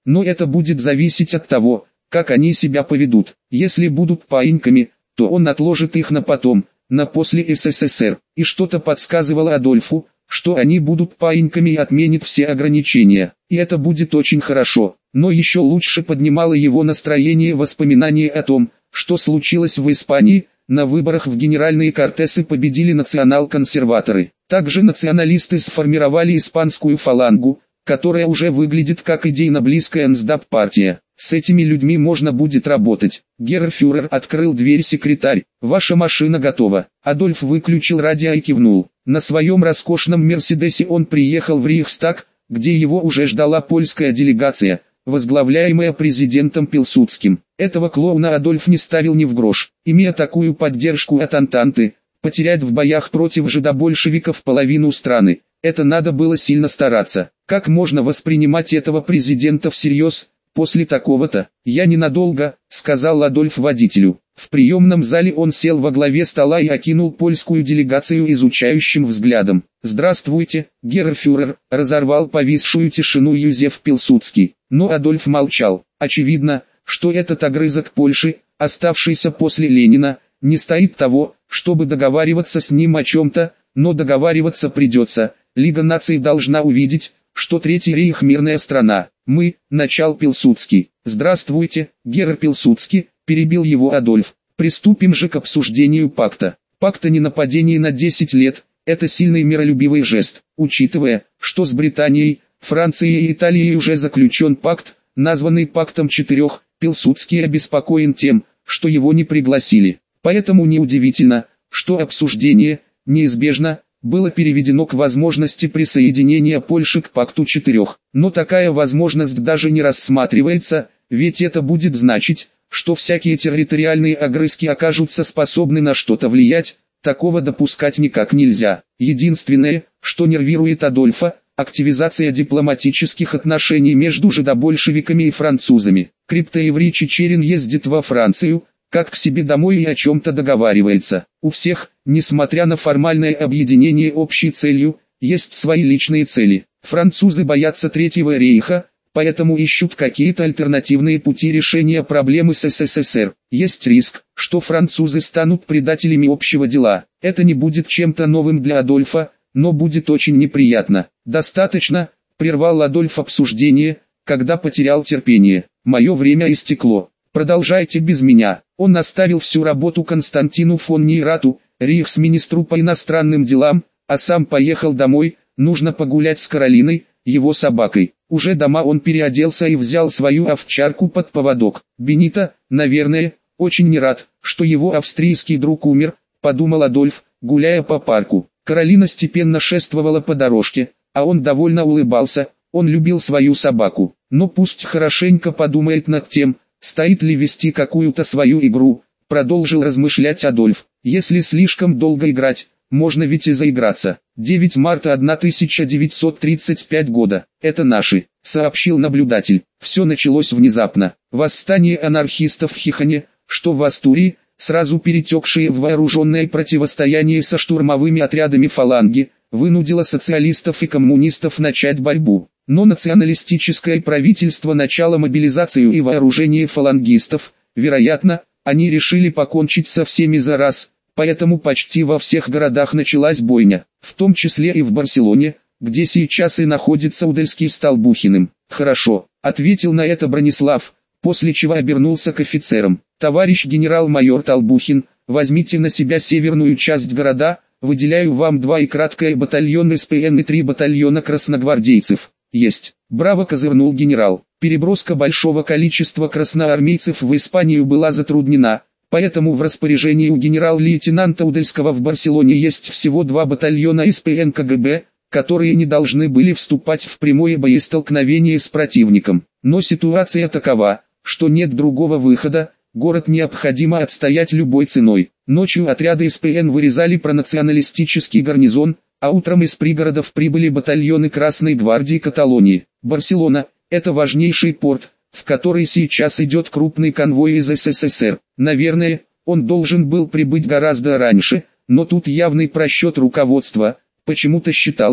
но это будет зависеть от того, как они себя поведут. Если будут паиньками, то он отложит их на потом, на после СССР. И что-то подсказывало Адольфу, что они будут паиньками и отменят все ограничения. И это будет очень хорошо. Но еще лучше поднимало его настроение воспоминание о том, что случилось в Испании. На выборах в генеральные кортесы победили национал-консерваторы. Также националисты сформировали испанскую фалангу, которая уже выглядит как идейно близкая НСДАП-партия. С этими людьми можно будет работать. Геррфюрер открыл дверь секретарь. «Ваша машина готова». Адольф выключил радио и кивнул. На своем роскошном Мерседесе он приехал в Рейхстаг, где его уже ждала польская делегация, возглавляемая президентом Пилсудским. Этого клоуна Адольф не ставил ни в грош. Имея такую поддержку от Антанты, потерять в боях против жидобольшевиков половину страны, это надо было сильно стараться. Как можно воспринимать этого президента всерьез, после такого-то? «Я ненадолго», — сказал Адольф водителю. В приемном зале он сел во главе стола и окинул польскую делегацию изучающим взглядом. «Здравствуйте, геррфюрер», — разорвал повисшую тишину Юзеф Пилсудский. Но Адольф молчал. Очевидно, что этот огрызок Польши, оставшийся после Ленина, не стоит того, чтобы договариваться с ним о чем-то, но договариваться придется. Лига наций должна увидеть, что Третий рейх мирная страна. Мы, начал Пилсудский. «Здравствуйте, герр Пилсудский», перебил его Адольф. «Приступим же к обсуждению пакта. Пакт о ненападении на десять лет – это сильный миролюбивый жест, учитывая, что с Британией, Францией и Италией уже заключен пакт, названный Пактом Четырех. Пилсудский обеспокоен тем, что его не пригласили. Поэтому неудивительно, что обсуждение, неизбежно, было переведено к возможности присоединения Польши к Пакту Четырех. Но такая возможность даже не рассматривается, ведь это будет значить, что всякие территориальные огрызки окажутся способны на что-то влиять. Такого допускать никак нельзя. Единственное, что нервирует Адольфа, активизация дипломатических отношений между жидобольшевиками и французами. Криптоеврей Чичерин ездит во Францию, как к себе домой и о чем-то договаривается. У всех, несмотря на формальное объединение общей целью, есть свои личные цели. Французы боятся Третьего рейха, поэтому ищут какие-то альтернативные пути решения проблемы с СССР. Есть риск, что французы станут предателями общего дела. Это не будет чем-то новым для Адольфа, но будет очень неприятно. «Достаточно», — прервал Адольф обсуждение, когда потерял терпение. «Мое время истекло. Продолжайте без меня». Он оставил всю работу Константину фон Нейрату, рейхсминистру по иностранным делам, а сам поехал домой. Нужно погулять с Каролиной, его собакой. Уже дома он переоделся и взял свою овчарку под поводок. «Бенито, наверное, очень не рад, что его австрийский друг умер», — подумал Адольф, гуляя по парку. Каролина степенно шествовала по дорожке, а он довольно улыбался. Он любил свою собаку. Но пусть хорошенько подумает над тем, стоит ли вести какую-то свою игру, продолжил размышлять Адольф. Если слишком долго играть, можно ведь и заиграться. девятого марта тысяча девятьсот тридцать пятого года. Это наши, сообщил наблюдатель. Все началось внезапно. Восстание анархистов в Хихоне, что в Астурии, сразу перетекшие в вооруженное противостояние со штурмовыми отрядами фаланги, вынудило социалистов и коммунистов начать борьбу. Но националистическое правительство начало мобилизацию и вооружение фалангистов. Вероятно, они решили покончить со всеми за раз, поэтому почти во всех городах началась бойня, в том числе и в Барселоне, где сейчас и находится Удальский с Толбухиным. «Хорошо», — ответил на это Бронислав, после чего обернулся к офицерам. «Товарищ генерал-майор Толбухин, возьмите на себя северную часть города, выделяю вам два и краткое батальон СПН и три батальона красногвардейцев». «Есть». Браво, козырнул генерал. Переброска большого количества красноармейцев в Испанию была затруднена, поэтому в распоряжении у генерал-лейтенанта Удальского в Барселоне есть всего два батальона СПН КГБ, которые не должны были вступать в прямое боестолкновение с противником. Но ситуация такова, что нет другого выхода, город необходимо отстоять любой ценой. Ночью отряды СПН вырезали пронационалистический гарнизон, а утром из пригородов прибыли батальоны Красной гвардии Каталонии. Барселона – это важнейший порт, в который сейчас идет крупный конвой из СССР. Наверное, он должен был прибыть гораздо раньше, но тут явный просчет руководства. Почему-то считалось,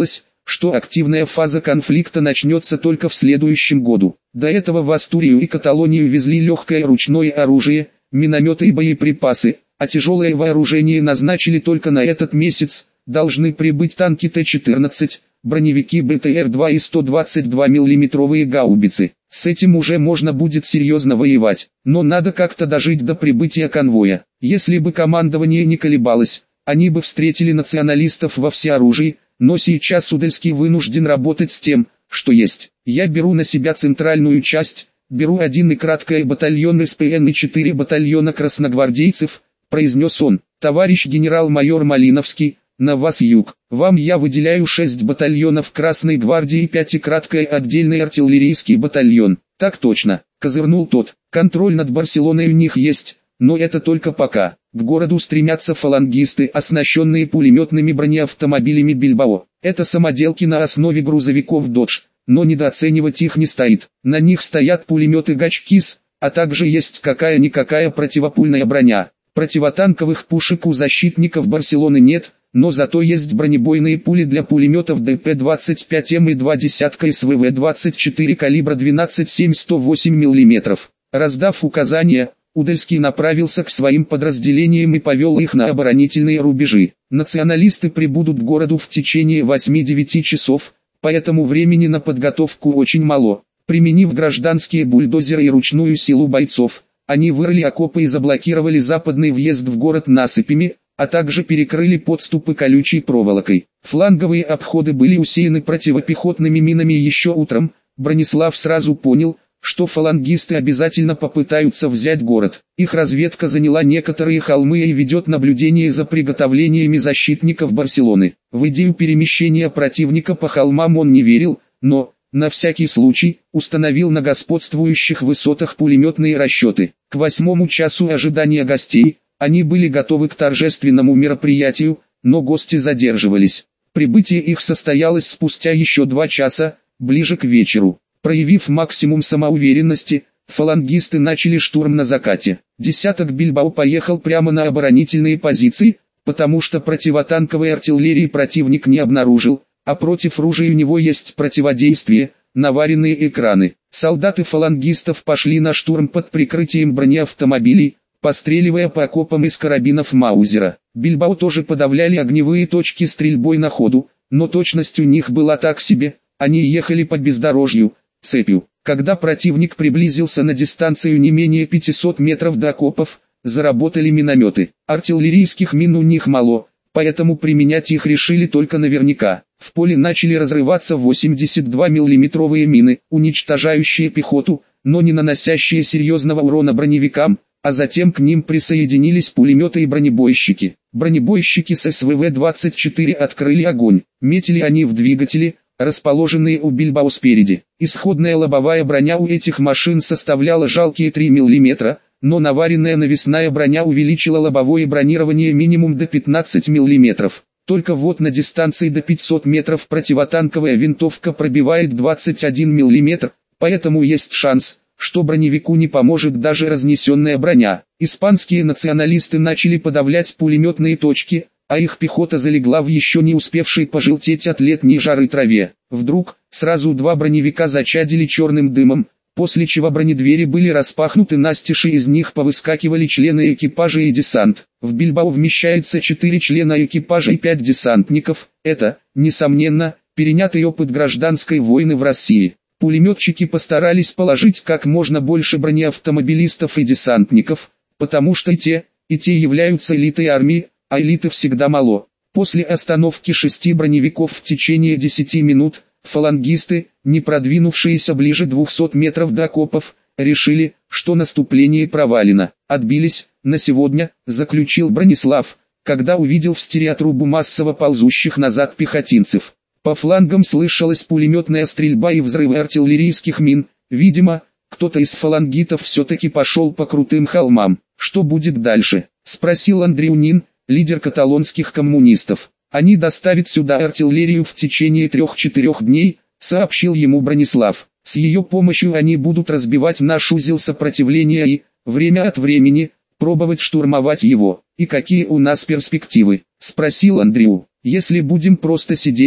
что активная фаза конфликта начнется только в следующем году. До этого в Астурию и Каталонию везли легкое ручное оружие, минометы и боеприпасы, а тяжелое вооружение назначили только на этот месяц. Должны прибыть танки Т четырнадцать, броневики Б Т Р два и сто двадцать два миллиметровые гаубицы. С этим уже можно будет серьезно воевать, но надо как-то дожить до прибытия конвоя. Если бы командование не колебалось, они бы встретили националистов во всеоружии, но сейчас Удальский вынужден работать с тем, что есть. Я беру на себя центральную часть, беру один и краткое батальон С П Н и четыре батальона красногвардейцев, произнес он. Товарищ генерал-майор Малиновский, на вас юг. Вам я выделяю шесть батальонов Красной гвардии и пять и краткое отдельный артиллерийский батальон. Так точно, козырнул тот. Контроль над Барселоной у них есть, но это только пока. К городу стремятся фалангисты, оснащенные пулеметными бронеавтомобилями Бильбао. Это самоделки на основе грузовиков Dodge, но недооценивать их не стоит. На них стоят пулеметы Гачкис, а также есть какая-никакая противопульная броня. Противотанковых пушек у защитников Барселоны нет, но зато есть бронебойные пули для пулеметов Д П двадцать пять М и два десятка С В В двадцать четыре калибра двенадцать семь сто восемь миллиметров. Раздав указания, Удальский направился к своим подразделениям и повел их на оборонительные рубежи. Националисты прибудут к городу в течение восьми-девяти часов, поэтому времени на подготовку очень мало. Применив гражданские бульдозеры и ручную силу бойцов, они вырыли окопы и заблокировали западный въезд в город насыпями, а также перекрыли подступы колючей проволокой. Фланговые обходы были усеяны противопехотными минами еще утром. Бронислав сразу понял, что фалангисты обязательно попытаются взять город. Их разведка заняла некоторые холмы и ведет наблюдение за приготовлениями защитников Барселоны. В идею перемещения противника по холмам он не верил, но, на всякий случай, установил на господствующих высотах пулеметные расчеты. К восьмому часу ожидания гостей, они были готовы к торжественному мероприятию, но гости задерживались. Прибытие их состоялось спустя еще два часа, ближе к вечеру. Проявив максимум самоуверенности, фалангисты начали штурм на закате. Десяток Бильбао поехал прямо на оборонительные позиции, потому что противотанковой артиллерии противник не обнаружил, а против ружей у него есть противодействие, наваренные экраны. Солдаты фалангистов пошли на штурм под прикрытием бронеавтомобилей, постреливая по окопам из карабинов Маузера. Бильбао тоже подавляли огневые точки стрельбой на ходу, но точность у них была так себе, они ехали по бездорожью, цепью. Когда противник приблизился на дистанцию не менее пятисот метров до окопов, заработали минометы. Артиллерийских мин у них мало, поэтому применять их решили только наверняка. В поле начали разрываться восемьдесят два миллиметровые мины, уничтожающие пехоту, но не наносящие серьезного урона броневикам, а затем к ним присоединились пулеметы и бронебойщики. Бронебойщики с С В В двадцать четыре открыли огонь. Метили они в двигатели, расположенные у Бильбао спереди. Исходная лобовая броня у этих машин составляла жалкие три миллиметра, но наваренная навесная броня увеличила лобовое бронирование минимум до пятнадцати миллиметров. Только вот на дистанции до пятисот метров противотанковая винтовка пробивает двадцать один миллиметр, поэтому есть шанс, что броневику не поможет даже разнесенная броня. Испанские националисты начали подавлять пулеметные точки, а их пехота залегла в еще не успевшей пожелтеть от летней жары траве. Вдруг, сразу два броневика зачадили черным дымом, после чего бронедвери были распахнуты настежь, и из них повыскакивали члены экипажа и десант. В Бильбао вмещается четыре члена экипажа и пять десантников. Это, несомненно, перенятый опыт гражданской войны в России. Пулеметчики постарались положить как можно больше бронеавтомобилистов и десантников, потому что и те, и те являются элитой армии, а элиты всегда мало. После остановки шести броневиков в течение десяти минут, фалангисты, не продвинувшиеся ближе двухсот метров до окопов, решили, что наступление провалено. Отбились, на сегодня, заключил Бронислав, когда увидел в стереотрубу массово ползущих назад пехотинцев. По флангам слышалась пулеметная стрельба и взрывы артиллерийских мин. Видимо, кто-то из фалангитов все-таки пошел по крутым холмам. Что будет дальше? Спросил Андреунин, лидер каталонских коммунистов. Они доставят сюда артиллерию в течение трех-четырех дней, сообщил ему Бронислав. С ее помощью они будут разбивать наш узел сопротивления и, время от времени, пробовать штурмовать его. И какие у нас перспективы? Спросил Андрю. Если будем просто сидеть,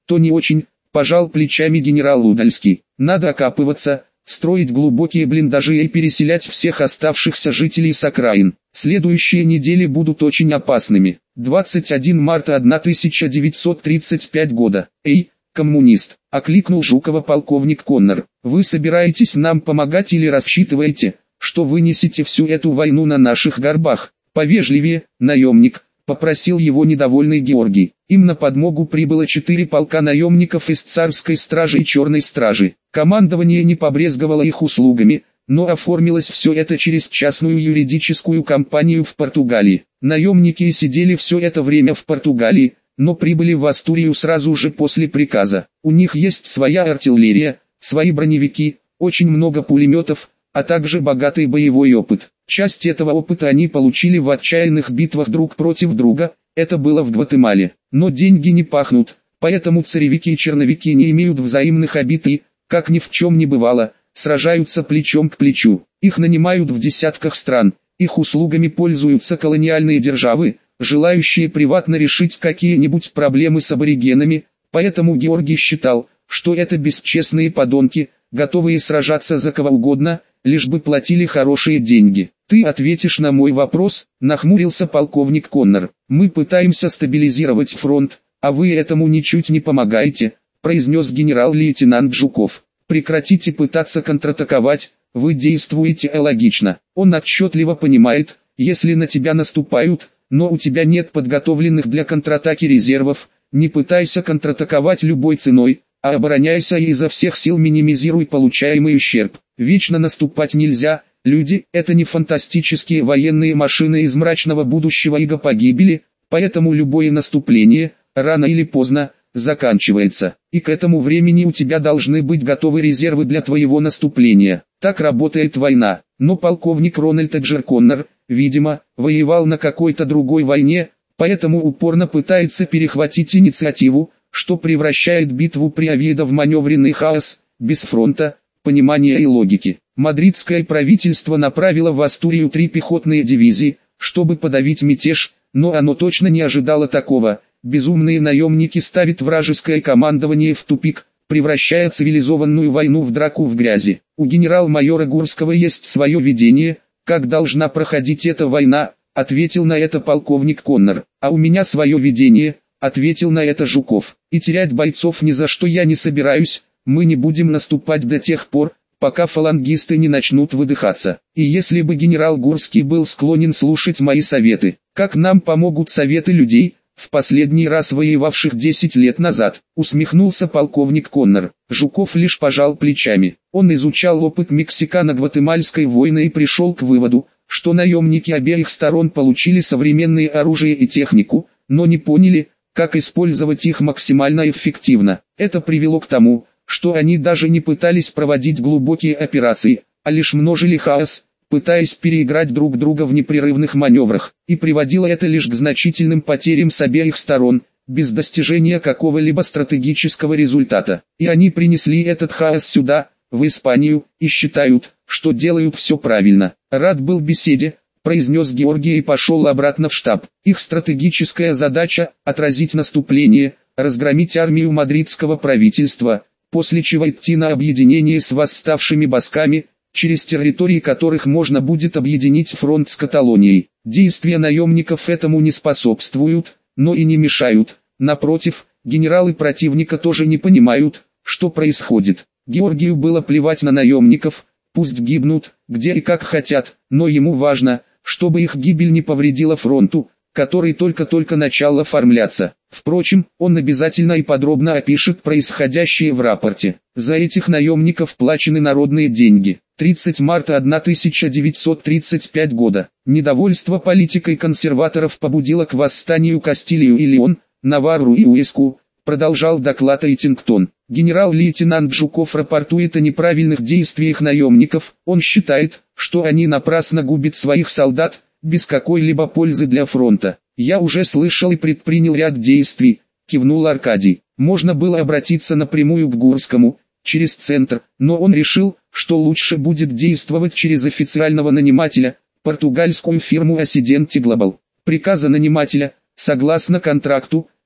то не очень, пожал плечами генерал Удальский. Надо окапываться, строить глубокие блиндажи и переселять всех оставшихся жителей с окраин. Следующие недели будут очень опасными. двадцать первого марта тысяча девятьсот тридцать пятого года. Эй, коммунист, окликнул Жукова полковник Коннор. Вы собираетесь нам помогать или рассчитываете, что вынесете всю эту войну на наших горбах? Повежливее, наемник, попросил его недовольный Георгий. Им на подмогу прибыло четыре полка наемников из царской стражи и черной стражи. Командование не побрезговало их услугами, но оформилось все это через частную юридическую компанию в Португалии. Наемники сидели все это время в Португалии, но прибыли в Астурию сразу же после приказа. У них есть своя артиллерия, свои броневики, очень много пулеметов, а также богатый боевой опыт. Часть этого опыта они получили в отчаянных битвах друг против друга, это было в Гватемале. Но деньги не пахнут, поэтому царевики и черновики не имеют взаимных обид и, как ни в чем не бывало, сражаются плечом к плечу. Их нанимают в десятках стран, их услугами пользуются колониальные державы, желающие приватно решить какие-нибудь проблемы с аборигенами, поэтому Георгий считал, что это бесчестные подонки, готовые сражаться за кого угодно, лишь бы платили хорошие деньги. «Ты ответишь на мой вопрос», — нахмурился полковник Коннор. «Мы пытаемся стабилизировать фронт, а вы этому ничуть не помогаете», — произнес генерал-лейтенант Жуков. «Прекратите пытаться контратаковать, вы действуете логично». Он отчетливо понимает, если на тебя наступают, но у тебя нет подготовленных для контратаки резервов, не пытайся контратаковать любой ценой, а обороняйся и изо всех сил минимизируй получаемый ущерб. Вечно наступать нельзя. Люди – это не фантастические военные машины из мрачного будущего иго погибели, поэтому любое наступление, рано или поздно, заканчивается. И к этому времени у тебя должны быть готовы резервы для твоего наступления. Так работает война. Но полковник Рональд Эджер Коннор, видимо, воевал на какой-то другой войне, поэтому упорно пытается перехватить инициативу, что превращает битву при Овьедо в маневренный хаос, без фронта, понимания и логики. Мадридское правительство направило в Астурию три пехотные дивизии, чтобы подавить мятеж, но оно точно не ожидало такого. Безумные наемники ставят вражеское командование в тупик, превращая цивилизованную войну в драку в грязи. У генерал-майора Гурского есть свое видение, как должна проходить эта война, ответил на это полковник Коннор. А у меня свое видение, ответил на это Жуков. И терять бойцов ни за что я не собираюсь, мы не будем наступать до тех пор, пока фалангисты не начнут выдыхаться. И если бы генерал Гурский был склонен слушать мои советы, как нам помогут советы людей, в последний раз воевавших десять лет назад, усмехнулся полковник Коннор. Жуков лишь пожал плечами. Он изучал опыт Мексикано-Гватемальской войны и пришел к выводу, что наемники обеих сторон получили современные оружие и технику, но не поняли, как использовать их максимально эффективно. Это привело к тому, что они даже не пытались проводить глубокие операции, а лишь множили хаос, пытаясь переиграть друг друга в непрерывных маневрах, и приводило это лишь к значительным потерям с обеих сторон, без достижения какого-либо стратегического результата. И они принесли этот хаос сюда, в Испанию, и считают, что делают все правильно. Рад был беседе, произнес Георгий и пошел обратно в штаб. Их стратегическая задача – отразить наступление, разгромить армию мадридского правительства, после чего идти на объединение с восставшими басками, через территории которых можно будет объединить фронт с Каталонией. Действия наемников этому не способствуют, но и не мешают. Напротив, генералы противника тоже не понимают, что происходит. Георгию было плевать на наемников, пусть гибнут, где и как хотят, но ему важно, чтобы их гибель не повредила фронту, который только-только начал оформляться. Впрочем, он обязательно и подробно опишет происходящее в рапорте. За этих наемников плачены народные деньги. тридцатого марта тысяча девятьсот тридцать пятого года. Недовольство политикой консерваторов побудило к восстанию Кастилию и Леон, Наварру и Уэску, продолжал доклад Эйтингтон. Генерал-лейтенант Жуков рапортует о неправильных действиях наемников. Он считает, что они напрасно губят своих солдат, без какой-либо пользы для фронта. «Я уже слышал и предпринял ряд действий», — кивнул Аркадий. Можно было обратиться напрямую к Гурскому, через центр, но он решил, что лучше будет действовать через официального нанимателя, португальскую фирму Occidente Global. Приказа нанимателя, согласно контракту,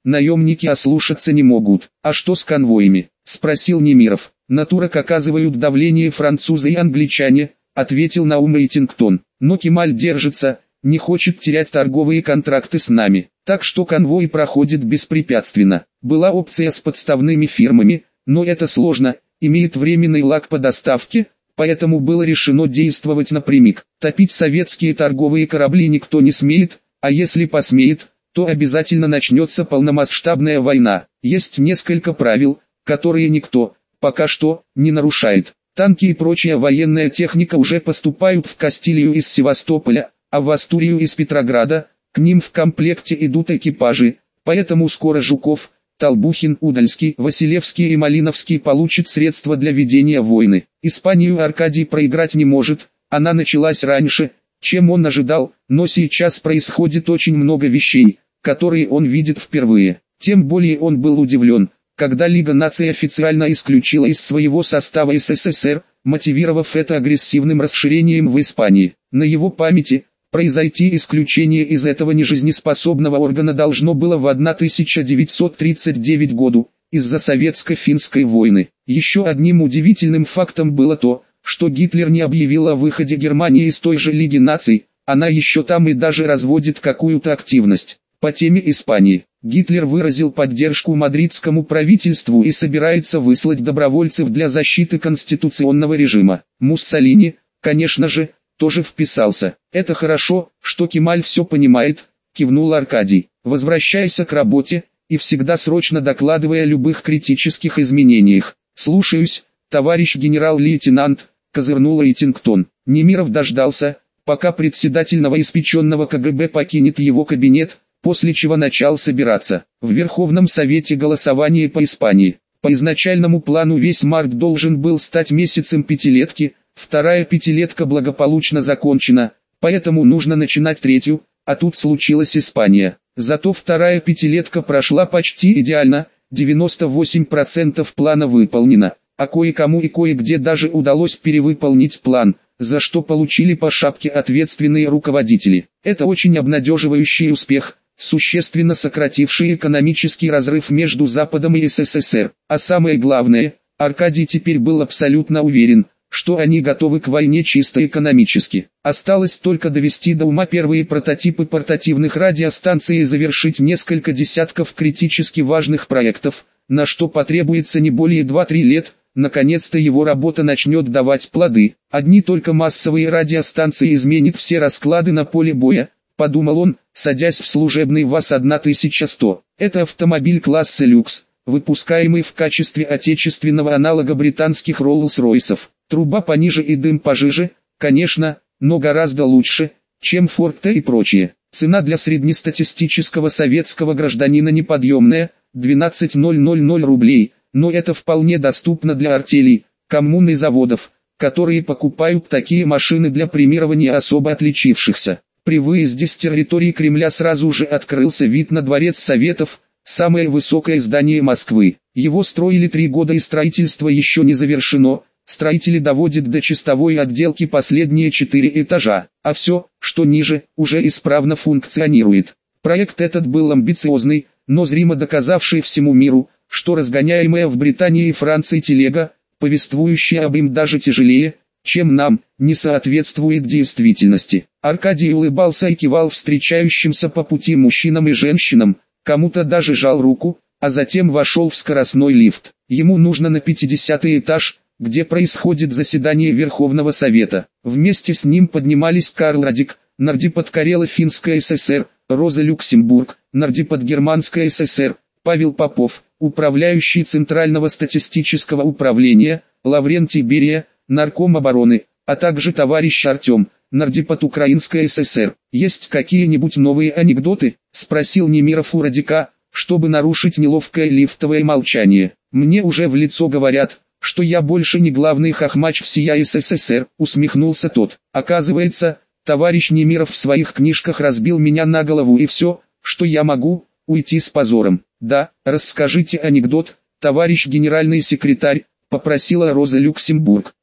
наемники ослушаться не могут. А что с конвоями? Спросил Немиров. На турок оказывают давление французы и англичане, ответил Наум Эйтингтон. Но Кемаль держится, не хочет терять торговые контракты с нами. Так что конвой проходит беспрепятственно. Была опция с подставными фирмами, но это сложно, имеет временный лаг по доставке, поэтому было решено действовать напрямик. Топить советские торговые корабли никто не смеет, а если посмеет, то обязательно начнется полномасштабная война. Есть несколько правил, которые никто, пока что, не нарушает. Танки и прочая военная техника уже поступают в Кастилию из Севастополя, а в Астурию из Петрограда. К ним в комплекте идут экипажи, поэтому скоро Жуков, Толбухин, Удальский, Василевский и Малиновский получат средства для ведения войны. Испанию Аркадий проиграть не может, она началась раньше, чем он ожидал, но сейчас происходит очень много вещей, которые он видит впервые. Тем более он был удивлен, когда Лига наций официально исключила из своего состава СССР, мотивировав это агрессивным расширением в Испании. На его памяти, произойти исключение из этого нежизнеспособного органа должно было в тысяча девятьсот тридцать девятом году, из-за советско-финской войны. Еще одним удивительным фактом было то, что Гитлер не объявил о выходе Германии из той же Лиги наций, она еще там и даже разводит какую-то активность. По теме Испании, Гитлер выразил поддержку мадридскому правительству и собирается выслать добровольцев для защиты конституционного режима. Муссолини, конечно же, тоже вписался. Это хорошо, что Кемаль все понимает, кивнул Аркадий. Возвращайся к работе, и всегда срочно докладывай о любых критических изменениях. Слушаюсь, товарищ генерал-лейтенант, козырнул Эйтингтон. Немиров дождался, пока председатель новоиспеченного КГБ покинет его кабинет, после чего начал собираться. В Верховном Совете голосование по Испании. По изначальному плану весь март должен был стать месяцем пятилетки, вторая пятилетка благополучно закончена, поэтому нужно начинать третью, а тут случилась Испания. Зато вторая пятилетка прошла почти идеально, девяносто восемь процентов плана выполнено, а кое-кому и кое-где даже удалось перевыполнить план, за что получили по шапке ответственные руководители. Это очень обнадеживающий успех, существенно сокративший экономический разрыв между Западом и СССР. А самое главное, Аркадий теперь был абсолютно уверен, что они готовы к войне чисто экономически. Осталось только довести до ума первые прототипы портативных радиостанций и завершить несколько десятков критически важных проектов, на что потребуется не более двух-трёх лет. Наконец-то его работа начнет давать плоды. Одни только массовые радиостанции изменят все расклады на поле боя, подумал он, садясь в служебный ВАЗ тысяча сто. Это автомобиль класса люкс, выпускаемый в качестве отечественного аналога британских Роллс-Ройсов. Труба пониже и дым пожиже, конечно, но гораздо лучше, чем Форд-Т и прочее. Цена для среднестатистического советского гражданина неподъемная, двенадцать тысяч рублей, но это вполне доступно для артелей, коммун и заводов, которые покупают такие машины для премирования особо отличившихся. При выезде с территории Кремля сразу же открылся вид на Дворец Советов, самое высокое здание Москвы. Его строили три года и строительство еще не завершено. Строители доводят до чистовой отделки последние четыре этажа, а все, что ниже, уже исправно функционирует. Проект этот был амбициозный, но зримо доказавший всему миру, что разгоняемая в Британии и Франции телега, повествующая об им даже тяжелее, чем нам, не соответствует действительности. Аркадий улыбался и кивал встречающимся по пути мужчинам и женщинам, кому-то даже жал руку, а затем вошел в скоростной лифт. Ему нужно на пятидесятый этаж, где происходит заседание Верховного Совета. Вместе с ним поднимались Карл Радик, нардепот Карело-Финская ССР, Роза Люксембург, нардепот Германская ССР, Павел Попов, управляющий Центрального статистического управления, Лаврентий Берия, нарком обороны, а также товарищ Артем, нардепот Украинской ССР. «Есть какие-нибудь новые анекдоты?» – спросил Немиров у Радика, чтобы нарушить неловкое лифтовое молчание. «Мне уже в лицо говорят, что я больше не главный хохмач всея СССР», усмехнулся тот. «Оказывается, товарищ Немиров в своих книжках разбил меня на голову и все, что я могу, уйти с позором». «Да, расскажите анекдот, товарищ генеральный секретарь», попросила Роза Люксембург.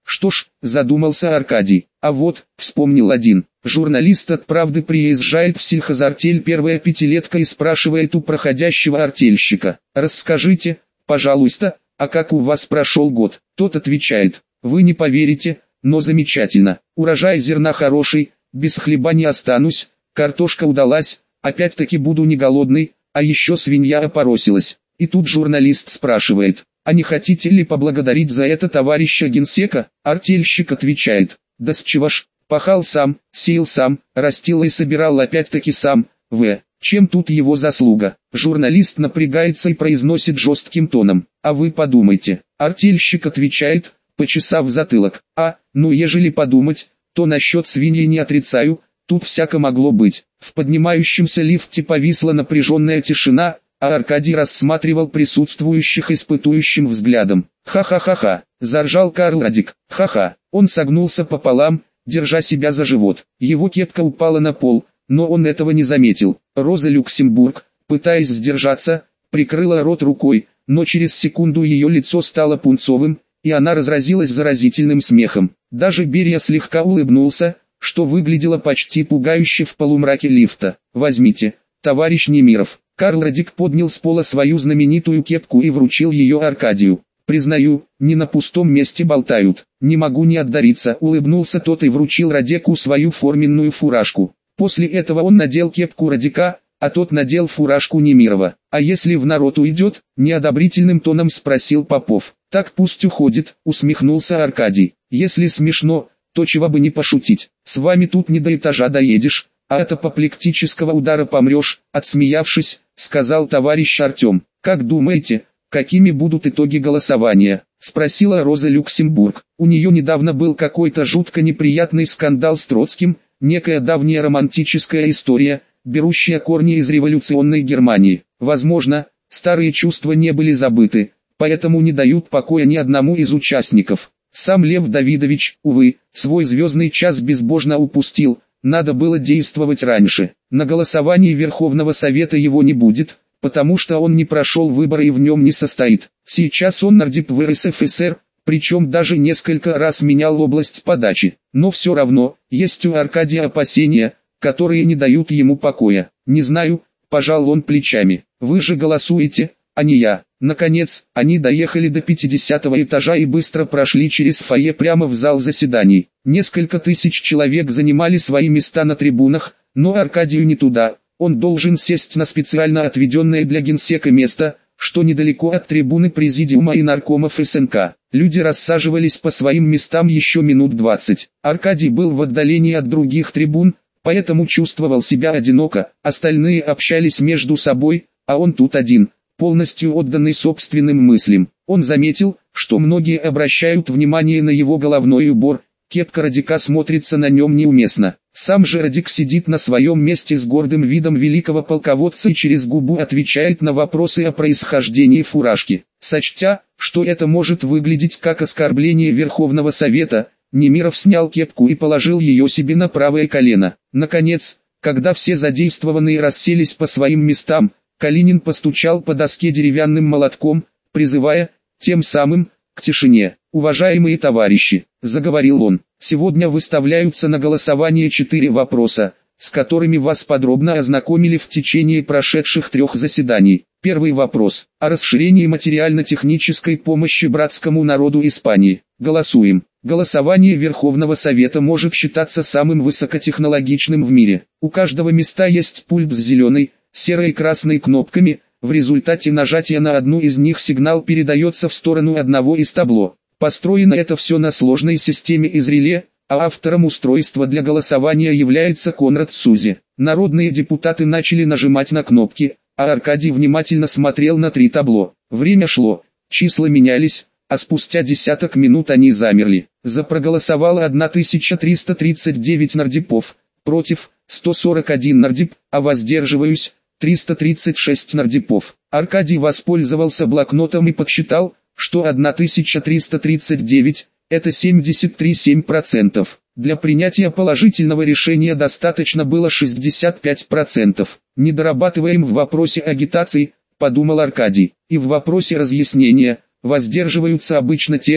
Что ж, задумался Аркадий. А вот, вспомнил один. Журналист от «Правды» приезжает в сельхозартель «Первая пятилетка» и спрашивает у проходящего артельщика: «Расскажите, пожалуйста, а как у вас прошел год?» Тот отвечает: «Вы не поверите, но замечательно. Урожай зерна хороший, без хлеба не останусь, картошка удалась, опять-таки буду не голодный, а еще свинья опоросилась». И тут журналист спрашивает: «А не хотите ли поблагодарить за это товарища генсека?» Артельщик отвечает: «Да с чего ж, пахал сам, сеял сам, растил и собирал опять-таки сам, в. Чем тут его заслуга?» Журналист напрягается и произносит жестким тоном: «А вы подумайте». Артельщик отвечает, почесав затылок: «А, ну ежели подумать, то насчет свиньи не отрицаю, тут всяко могло быть». В поднимающемся лифте повисла напряженная тишина, а Аркадий рассматривал присутствующих испытующим взглядом. «Ха-ха-ха-ха!» – заржал Карл Радик. «Ха-ха!» Он согнулся пополам, держа себя за живот. Его кепка упала на пол, но он этого не заметил. Роза Люксембург, пытаясь сдержаться, прикрыла рот рукой, но через секунду ее лицо стало пунцовым, и она разразилась заразительным смехом. Даже Берия слегка улыбнулся, что выглядело почти пугающе в полумраке лифта. «Возьмите, товарищ Немиров». Карл Радик поднял с пола свою знаменитую кепку и вручил ее Аркадию. «Признаю, не на пустом месте болтают. Не могу не отдариться», — улыбнулся тот и вручил Радеку свою форменную фуражку. После этого он надел кепку Радика, а тот надел фуражку Немирова. «А если в народ уйдет?» — неодобрительным тоном спросил Попов. «Так пусть уходит», — усмехнулся Аркадий. «Если смешно, то чего бы не пошутить. С вами тут не до этажа доедешь, а от апоплектического удара помрешь», — отсмеявшись, сказал товарищ Артем. «Как думаете, какими будут итоги голосования?» — спросила Роза Люксембург. У нее недавно был какой-то жутко неприятный скандал с Троцким, некая давняя романтическая история, берущая корни из революционной Германии. Возможно, старые чувства не были забыты, поэтому не дают покоя ни одному из участников. Сам Лев Давидович, увы, свой звездный час безбожно упустил. Надо было действовать раньше. На голосовании Верховного Совета его не будет, потому что он не прошел выборы и в нем не состоит. Сейчас он нардип в эр эс эф эс эр, причем даже несколько раз менял область подачи. Но все равно, есть у Аркадия опасения, которые не дают ему покоя. «Не знаю», – пожал он плечами. «Вы же голосуете, а не я». Наконец, они доехали до пятидесятого этажа и быстро прошли через фойе прямо в зал заседаний. Несколько тысяч человек занимали свои места на трибунах, но Аркадию не туда. Он должен сесть на специально отведенное для генсека место, что недалеко от трибуны президиума и наркомов эс эн ка. Люди рассаживались по своим местам еще минут двадцать. Аркадий был в отдалении от других трибун, поэтому чувствовал себя одиноко, остальные общались между собой, а он тут один, полностью отданный собственным мыслям. Он заметил, что многие обращают внимание на его головной убор, кепка Радика смотрится на нем неуместно. Сам же Радик сидит на своем месте с гордым видом великого полководца и через губу отвечает на вопросы о происхождении фуражки. Сочтя, что это может выглядеть как оскорбление Верховного Совета, Немиров снял кепку и положил ее себе на правое колено. Наконец, когда все задействованные расселись по своим местам, Калинин постучал по доске деревянным молотком, призывая, тем самым, к тишине. «Уважаемые товарищи», — заговорил он, — «сегодня выставляются на голосование четыре вопроса, с которыми вас подробно ознакомили в течение прошедших трех заседаний. Первый вопрос – о расширении материально-технической помощи братскому народу Испании. Голосуем. Голосование Верховного Совета может считаться самым высокотехнологичным в мире. У каждого места есть пульт с зеленой, серой и красной кнопками, в результате нажатия на одну из них сигнал передается в сторону одного из табло. Построено это все на сложной системе из реле, а автором устройства для голосования является Конрад Сузи. Народные депутаты начали нажимать на кнопки, а Аркадий внимательно смотрел на три табло. Время шло, числа менялись, а спустя десяток минут они замерли. За проголосовало тысяча триста тридцать девять нардипов, против сто сорок один нардип, а воздерживаюсь триста тридцать шесть нардипов. Аркадий воспользовался блокнотом и подсчитал, что тысяча триста тридцать девять – это семьдесят три целых семь десятых процента. Для принятия положительного решения достаточно было шестьдесят пять процентов. Не дорабатываем в вопросе агитации, подумал Аркадий, и в вопросе разъяснения, воздерживаются обычно те,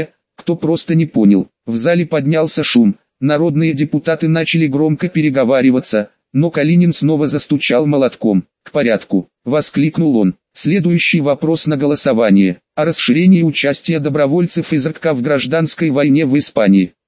кто просто не понял. В зале поднялся шум, народные депутаты начали громко переговариваться, но Калинин снова застучал молотком. «К порядку!» — воскликнул он. Следующий вопрос на голосование. О расширении участия добровольцев из РККА в гражданской войне в Испании.